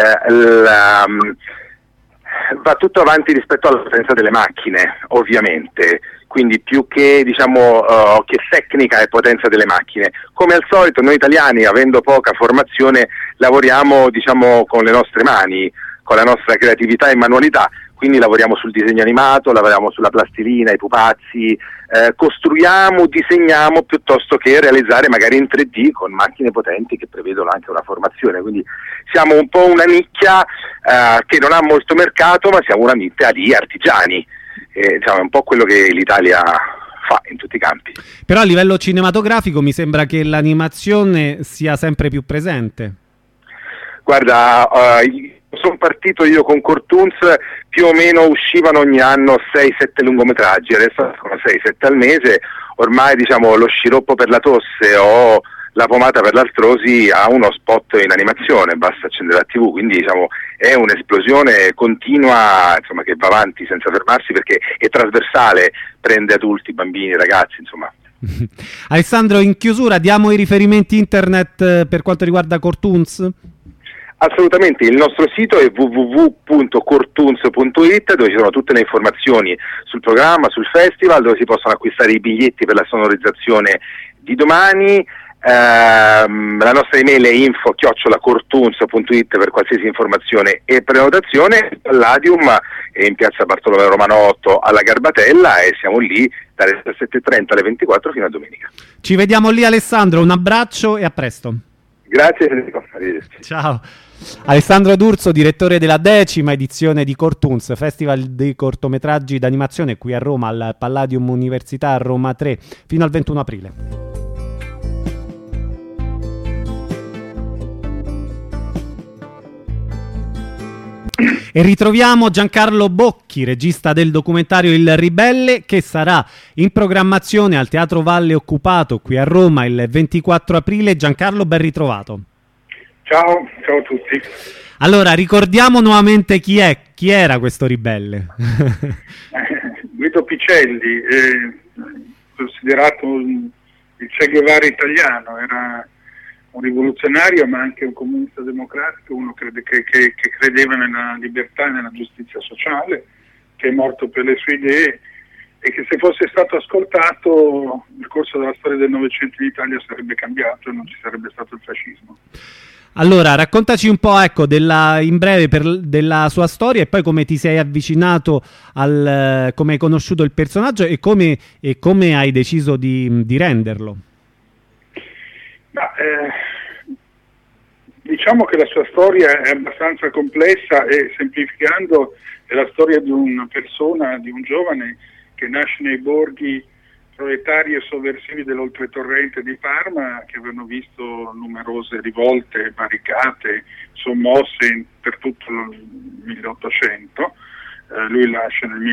va tutto avanti rispetto alla potenza delle macchine, ovviamente, quindi più che che tecnica e potenza delle macchine. Come al solito noi italiani, avendo poca formazione, lavoriamo con le nostre mani, con la nostra creatività e manualità, quindi lavoriamo sul disegno animato, lavoriamo sulla plastilina, i pupazzi, costruiamo, disegniamo piuttosto che realizzare magari in 3D con macchine potenti che prevedono anche una formazione, quindi siamo un po' una nicchia che non ha molto mercato, ma siamo una nicchia di artigiani, è un po' quello che l'Italia fa in tutti i campi. Però a livello cinematografico mi sembra che l'animazione sia sempre più presente. Guarda, sono partito io con Cortuns, più o meno uscivano ogni anno 6-7 lungometraggi, adesso sono 6-7 al mese, ormai lo sciroppo per la tosse o la pomata per l'artrosi ha uno spot in animazione, basta accendere la TV, quindi è un'esplosione continua, che va avanti senza fermarsi, perché è trasversale, prende adulti, bambini, ragazzi, insomma. Alessandro, in chiusura diamo i riferimenti internet per quanto riguarda Cortuns? Assolutamente, il nostro sito è www.cortuns.it, dove ci sono tutte le informazioni sul programma, sul festival, dove si possono acquistare i biglietti per la sonorizzazione di domani. La nostra email è info@cortuns.it per qualsiasi informazione e prenotazione. Palladium è in piazza Bartolomeo Romano 8 alla Garbatella e siamo lì dalle 17:30 alle 24 fino a domenica. Ci vediamo lì, Alessandro, un abbraccio e a presto. Grazie Federico. Ciao. Alessandro D'Urso, direttore della 10ª edizione di Cortuns, Festival di cortometraggi d'animazione qui a Roma, al Palladium Università Roma 3, fino al 21 aprile. E ritroviamo Giancarlo Bocchi, regista del documentario Il Ribelle, che sarà in programmazione al Teatro Valle Occupato qui a Roma il 24 aprile. Giancarlo, ben ritrovato. Ciao a tutti. Allora, ricordiamo nuovamente chi era questo ribelle. Guido Picelli, considerato il Che Guevara italiano, era un rivoluzionario ma anche un comunista democratico, uno che credeva nella libertà e nella giustizia sociale, che è morto per le sue idee e che se fosse stato ascoltato il corso della storia del Novecento in Italia sarebbe cambiato e non ci sarebbe stato il fascismo. Allora, raccontaci un po', ecco, in breve della sua storia e poi come ti sei avvicinato come hai conosciuto il personaggio e come hai deciso di renderlo. Diciamo che la sua storia è abbastanza complessa e, semplificando, è la storia di una persona, di un giovane che nasce nei borghi proletari e sovversivi dell'oltretorrente di Parma, che avevano visto numerose rivolte, barricate, sommosse per tutto il 1800. Lui nasce nel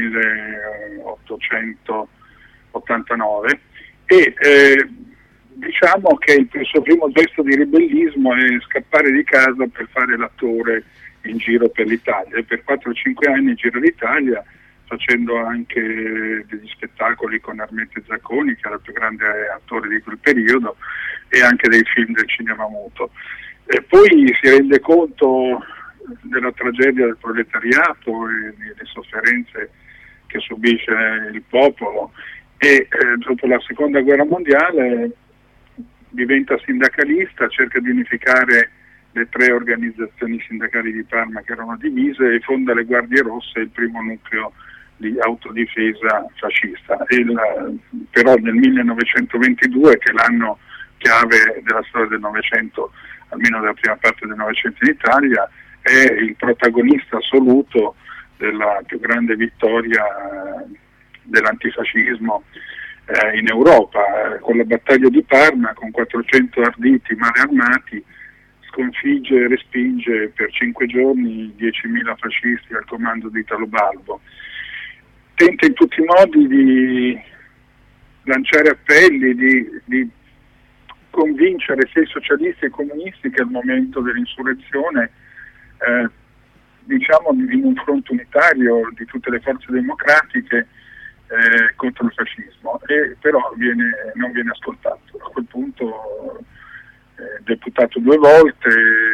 1889 e diciamo che il suo primo gesto di ribellismo è scappare di casa per fare l'attore in giro per l'Italia. Per 4-5 anni gira l'Italia, facendo anche degli spettacoli con Armette Zacconi, che era il più grande attore di quel periodo, e anche dei film del cinema muto. E poi si rende conto della tragedia del proletariato e delle sofferenze che subisce il popolo e dopo la seconda guerra mondiale diventa sindacalista, cerca di unificare le 3 organizzazioni sindacali di Parma che erano divise e fonda le Guardie Rosse, il primo nucleo di autodifesa fascista. Però nel 1922, che è l'anno chiave della storia del Novecento, almeno della prima parte del Novecento in Italia, è il protagonista assoluto della più grande vittoria dell'antifascismo in Europa. Con la battaglia di Parma, con 400 arditi male armati, sconfigge e respinge per 5 giorni 10.000 fascisti al comando di Italo Balbo. Tenta in tutti i modi di lanciare appelli, di convincere sia i socialisti e i comunisti che al momento dell'insurrezione, diciamo in un fronte unitario di tutte le forze democratiche contro il fascismo, però non viene ascoltato. A quel punto deputato 2 volte,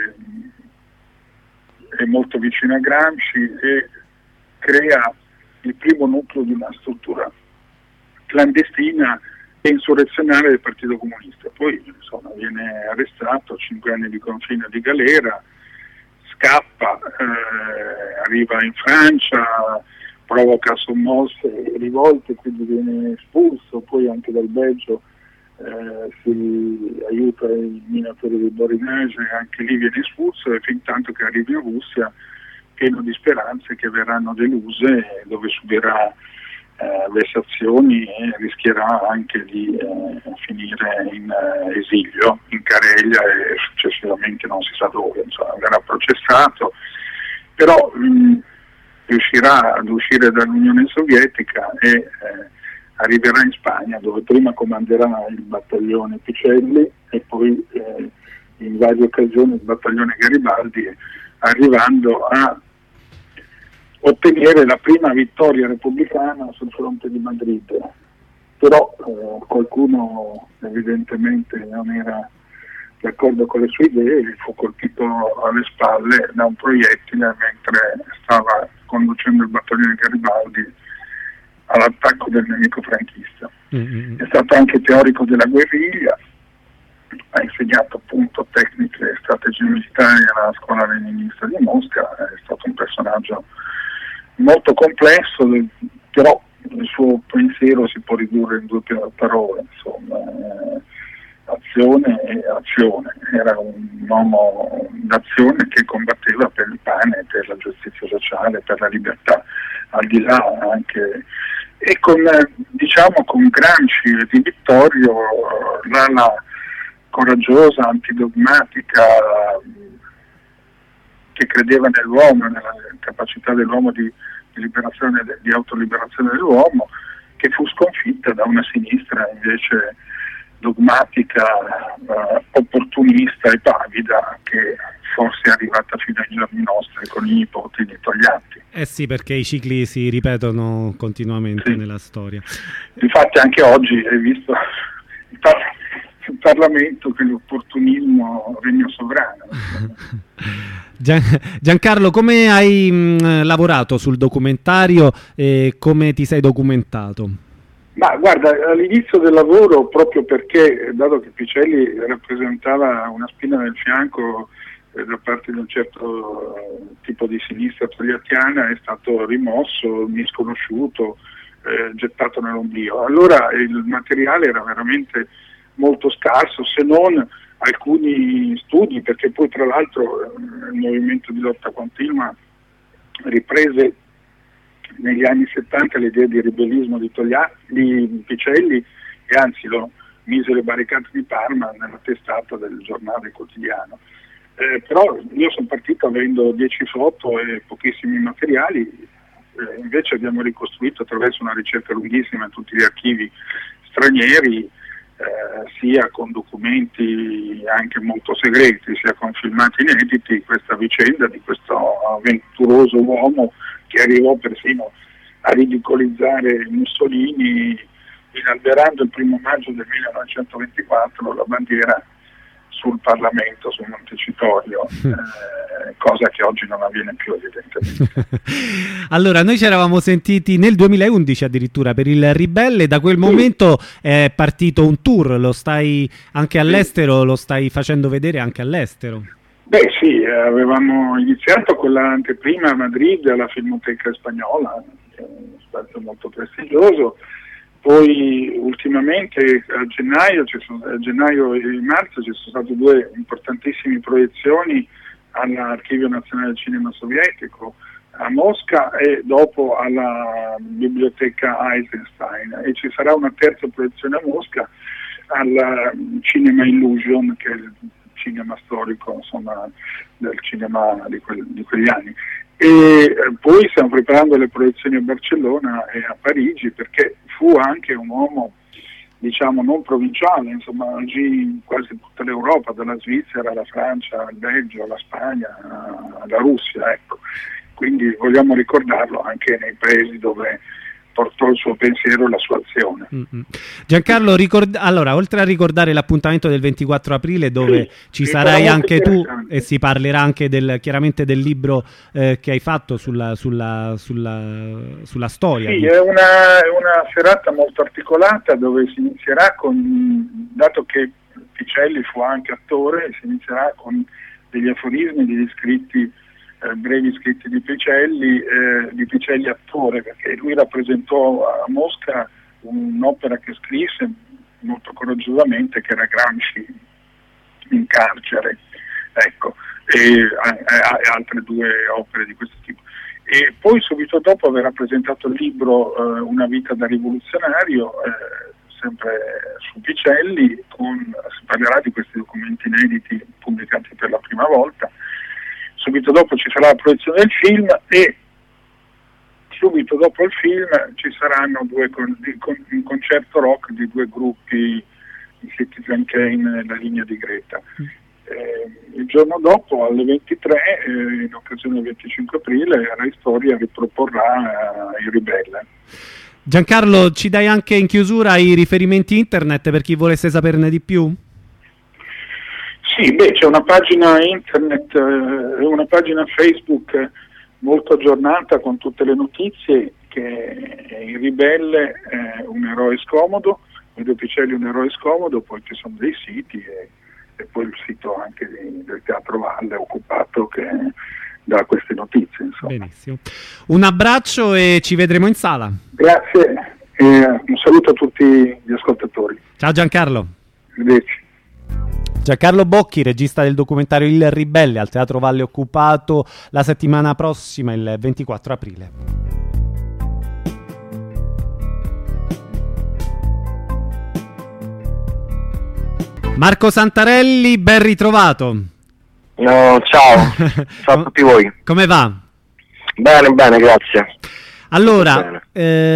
è molto vicino a Gramsci e crea il primo nucleo di una struttura clandestina e insurrezionale del Partito Comunista. Poi insomma viene arrestato, 5 anni di confino di galera, scappa, arriva in Francia, provoca sommosse e rivolte, quindi viene espulso, poi anche dal Belgio si aiuta i minatori di Borinage, anche lì viene espulso e fin tanto che arrivi in Russia pieno di speranze che verranno deluse, dove subirà vessazioni e rischierà anche di finire in esilio, in Careglia e successivamente non si sa dove, insomma, verrà processato, però riuscirà ad uscire dall'Unione Sovietica e arriverà in Spagna, dove prima comanderà il battaglione Picelli e poi in varie occasioni il battaglione Garibaldi, arrivando a ottenere la prima vittoria repubblicana sul fronte di Madrid. Però qualcuno evidentemente non era d'accordo con le sue idee e fu colpito alle spalle da un proiettile mentre stava conducendo il battaglione Garibaldi all'attacco del nemico franchista. È stato anche teorico della guerriglia, ha insegnato appunto tecniche e strategie militari alla scuola leninista di Mosca, è stato un personaggio molto complesso, però il suo pensiero si può ridurre in 2 parole, insomma, azione e azione. Era un uomo d'azione che combatteva per il pane, per la giustizia sociale, per la libertà, al di là anche, e con Gramsci e Di Vittorio l'ala coraggiosa, antidogmatica, che credeva nell'uomo, nella capacità dell'uomo di liberazione, di autoliberazione dell'uomo, che fu sconfitta da una sinistra invece dogmatica, opportunista e pavida che forse è arrivata fino ai giorni nostri con i nipoti di Togliatti. Eh sì, perché i cicli si ripetono continuamente nella storia. Infatti anche oggi hai visto il Parlamento che l'opportunismo regna sovrano. Giancarlo, come hai lavorato sul documentario e come ti sei documentato? Ma guarda, all'inizio del lavoro, proprio perché, dato che Picelli rappresentava una spina nel fianco da parte di un certo tipo di sinistra togliattiana, è stato rimosso, misconosciuto, gettato nell'oblio. Allora il materiale era veramente molto scarso, se non alcuni studi, perché poi tra l'altro il movimento di lotta continua riprese negli anni 70 l'idea di ribellismo di Picelli e anzi lo mise le barricate di Parma nella testata del giornale quotidiano. Però io sono partito avendo 10 foto e pochissimi materiali, invece abbiamo ricostruito attraverso una ricerca lunghissima in tutti gli archivi stranieri, sia con documenti anche molto segreti, sia con filmati inediti, questa vicenda di questo avventuroso uomo che arrivò persino a ridicolizzare Mussolini inalberando il 1° maggio del 1924 la bandiera sul Parlamento, sul Montecitorio, cosa che oggi non avviene più evidentemente. Allora, noi ci eravamo sentiti nel 2011 addirittura per il Ribelle, da quel momento è partito un tour, lo stai anche all'estero, lo stai facendo vedere anche all'estero? Beh sì, avevamo iniziato con l'anteprima a Madrid alla Filmoteca Spagnola, che è uno spazio molto prestigioso. Poi ultimamente a gennaio e marzo ci sono state 2 importantissime proiezioni all'Archivio Nazionale del Cinema Sovietico a Mosca e dopo alla Biblioteca Eisenstein, e ci sarà una terza proiezione a Mosca al Cinema Illusion, che è il cinema storico, insomma, del cinema di quegli anni. E poi stiamo preparando le proiezioni a Barcellona e a Parigi, perché fu anche un uomo, diciamo, non provinciale, insomma, agì in quasi tutta l'Europa, dalla Svizzera alla Francia, al Belgio, alla Spagna, alla Russia, ecco. Quindi vogliamo ricordarlo anche nei paesi dove portò il suo pensiero e la sua azione. Giancarlo, allora, oltre a ricordare l'appuntamento del 24 aprile dove ci sarai anche tu e si parlerà anche chiaramente del libro che hai fatto sulla storia. Sì, è una serata molto articolata dove si inizierà dato che Picelli fu anche attore, si inizierà con degli aforismi, degli scritti brevi scritti di Picelli attore, perché lui rappresentò a Mosca un'opera che scrisse molto coraggiosamente, che era Gramsci in carcere, ecco, e altre 2 opere di questo tipo. E poi subito dopo aver rappresentato il libro Una vita da rivoluzionario, sempre su Picelli, si parlerà di questi documenti inediti pubblicati per la prima volta. Subito dopo ci sarà la proiezione del film e subito dopo il film ci saranno un concerto rock di 2 gruppi, i Citizen Kane e la linea di Greta. Il giorno dopo, alle 23, in occasione del 25 aprile, Rai Storia riproporrà Il Ribelle. Giancarlo, ci dai anche in chiusura i riferimenti internet per chi volesse saperne di più? Sì, c'è una pagina internet, una pagina Facebook molto aggiornata con tutte le notizie, che è Il Ribelle, un eroe scomodo, Guido Picelli un eroe scomodo, poi ci sono dei siti e poi il sito anche del Teatro Valle occupato che dà queste notizie. Insomma. Benissimo. Un abbraccio e ci vedremo in sala. Grazie e un saluto a tutti gli ascoltatori. Ciao Giancarlo. Arrivederci. Giancarlo Bocchi, regista del documentario Il Ribelle al Teatro Valle occupato la settimana prossima, il 24 aprile. Marco Santarelli, ben ritrovato. No, ciao a tutti voi. Come va? Bene, grazie. Allora,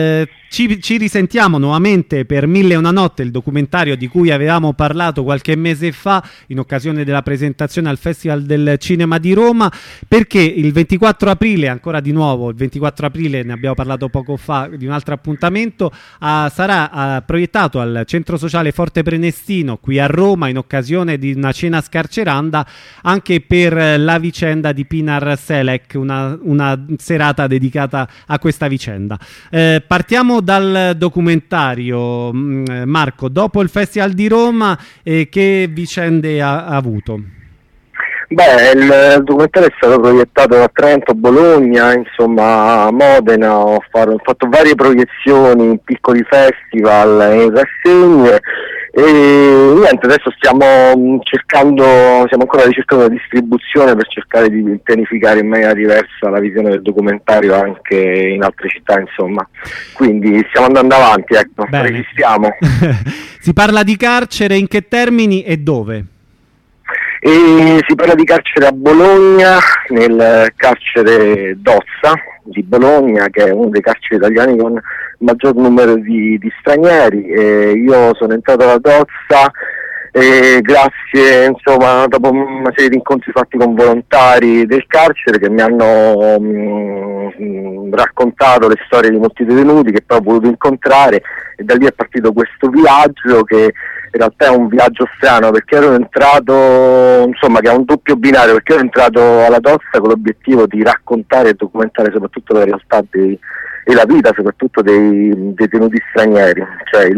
Ci risentiamo nuovamente per Mille e una notte, il documentario di cui avevamo parlato qualche mese fa in occasione della presentazione al Festival del Cinema di Roma, perché il 24 aprile, ancora di nuovo, il 24 aprile ne abbiamo parlato poco fa di un altro appuntamento, sarà proiettato al Centro Sociale Forte Prenestino qui a Roma in occasione di una cena scarceranda anche per la vicenda di Pinar Selek, una serata dedicata a questa vicenda. Partiamo dal documentario. Marco, dopo il Festival di Roma, che vicende ha avuto? Beh, il documentario è stato proiettato a Trento, Bologna, insomma a Modena, ho fatto varie proiezioni in piccoli festival e in rassegne e niente, adesso stiamo ancora ricercando una distribuzione per cercare di pianificare in maniera diversa la visione del documentario anche in altre città, insomma, quindi stiamo andando avanti, ecco, resistiamo. Si parla di carcere, in che termini e dove? E si parla di carcere a Bologna, nel carcere Dozza di Bologna, che è uno dei carceri italiani con il maggior numero di stranieri. Io sono entrato alla Dozza grazie, insomma, dopo una serie di incontri fatti con volontari del carcere che mi hanno raccontato le storie di molti detenuti che poi ho voluto incontrare, e da lì è partito questo viaggio che in realtà è un viaggio strano, perché ero entrato, insomma, che è un doppio binario, perché ero entrato alla Dozza con l'obiettivo di raccontare e documentare soprattutto la realtà e la vita soprattutto dei detenuti stranieri, cioè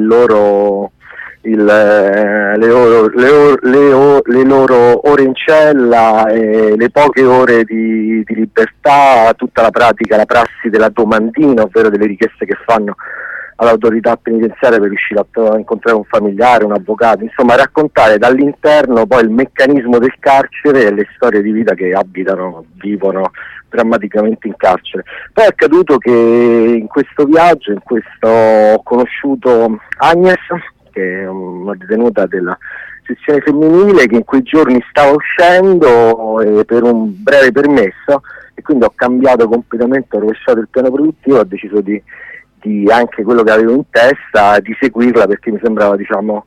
le loro ore in cella, le poche ore di libertà, tutta la pratica, la prassi della domandina, ovvero delle richieste che fanno all'autorità penitenziaria per riuscire a incontrare un familiare, un avvocato, insomma raccontare dall'interno poi il meccanismo del carcere e le storie di vita che vivono drammaticamente in carcere. Poi è accaduto che in questo viaggio, ho conosciuto Agnes, che è una detenuta della sezione femminile, che in quei giorni stava uscendo per un breve permesso, e quindi ho cambiato completamente, ho rovesciato il piano produttivo, ho deciso di anche quello che avevo in testa, di seguirla, perché mi sembrava, diciamo,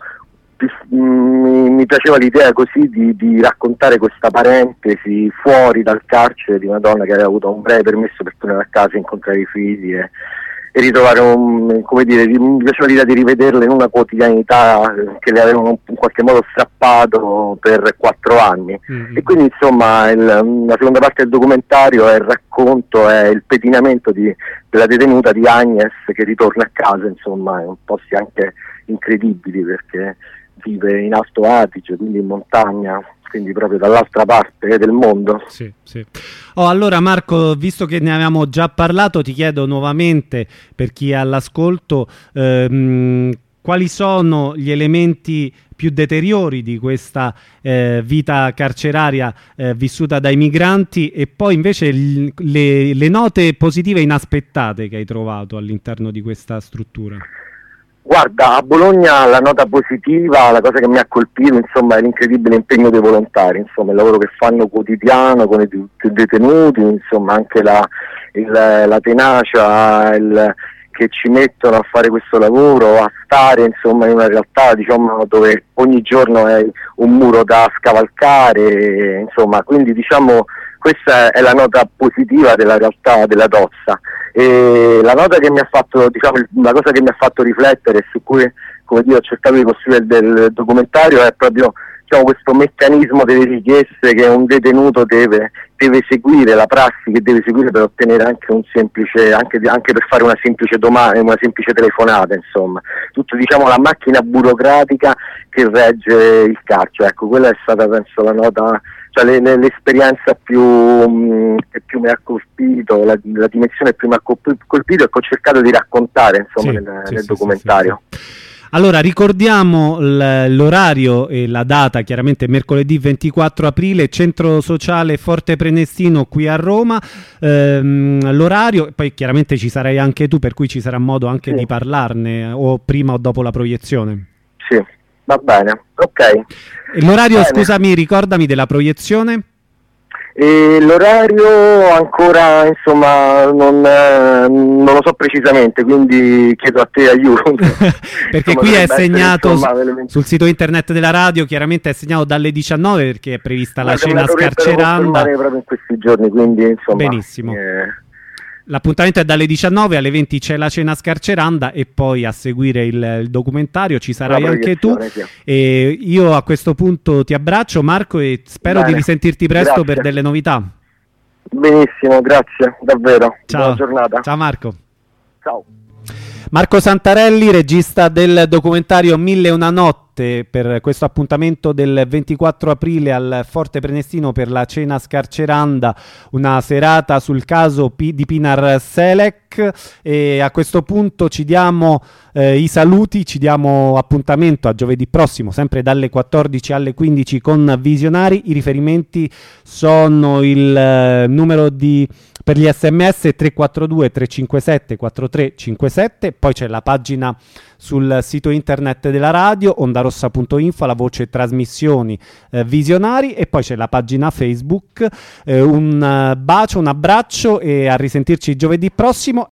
mi piaceva l'idea così di raccontare questa parentesi fuori dal carcere di una donna che aveva avuto un breve permesso per tornare a casa, incontrare i figli e ritrovare mi piaceva l'idea di rivederla in una quotidianità che le avevano in qualche modo strappato per 4 anni. E quindi, insomma, la seconda parte del documentario è il racconto, è il pedinamento della detenuta, di Agnes, che ritorna a casa, insomma, in posti anche incredibili, perché vive in Alto Adige, quindi in montagna, quindi proprio dall'altra parte del mondo. Sì. Allora Marco, visto che ne avevamo già parlato, ti chiedo nuovamente, per chi è all'ascolto, quali sono gli elementi più deteriori di questa vita carceraria vissuta dai migranti, e poi invece le note positive inaspettate che hai trovato all'interno di questa struttura. Guarda, a Bologna la nota positiva, la cosa che mi ha colpito, insomma, è l'incredibile impegno dei volontari, insomma, il lavoro che fanno quotidiano con i detenuti, insomma, anche la tenacia, che ci mettono a fare questo lavoro, a stare, insomma, in una realtà, diciamo, dove ogni giorno è un muro da scavalcare, insomma, quindi, diciamo, questa è la nota positiva della realtà della Dozza. E la nota che mi ha fatto, diciamo, la cosa che mi ha fatto riflettere, su cui, come dire, ho cercato di costruire del documentario, è proprio, diciamo, questo meccanismo delle richieste che un detenuto deve seguire, la prassi che deve seguire per ottenere anche un semplice, anche per fare una semplice telefonata, insomma, tutto, diciamo, la macchina burocratica che regge il carcere. Ecco, quella è stata, penso, la nota, cioè l'esperienza che più mi ha colpito, la dimensione che più mi ha colpito e che ho cercato di raccontare, insomma, nel documentario. Sì. Allora, ricordiamo l'orario e la data, chiaramente mercoledì 24 aprile, Centro Sociale Forte Prenestino qui a Roma, l'orario, poi chiaramente ci sarai anche tu, per cui ci sarà modo anche di parlarne, o prima o dopo la proiezione. Sì, va bene, ok. E l'orario, scusami, ricordami, della proiezione? E l'orario ancora, insomma, non lo so precisamente, quindi chiedo a te aiuto. Perché insomma, qui è dovrebbe segnato essere, sul sito internet della radio, chiaramente è segnato dalle 19 perché è prevista la cena dovrebbero scarceranda. confermare proprio in questi giorni, quindi insomma. Benissimo. L'appuntamento è dalle 19 alle 20, c'è la cena scarceranda e poi a seguire il documentario ci sarai anche tu. Sì. E io a questo punto ti abbraccio, Marco, e spero di risentirti presto. Grazie. Per delle novità. Benissimo, grazie, davvero. Ciao. Buona giornata. Ciao Marco. Ciao. Marco Santarelli, regista del documentario Mille e una notte, per questo appuntamento del 24 aprile al Forte Prenestino per la cena scarceranda, una serata sul caso di Pinar Selek. E a questo punto ci diamo i saluti, ci diamo appuntamento a giovedì prossimo, sempre dalle 14 alle 15 con Visionari. I riferimenti sono il numero per gli SMS 342 357 4357, poi c'è la pagina sul sito internet della radio, ondarossa.info, la voce trasmissioni Visionari, e poi c'è la pagina Facebook. Un bacio, un abbraccio e a risentirci giovedì prossimo.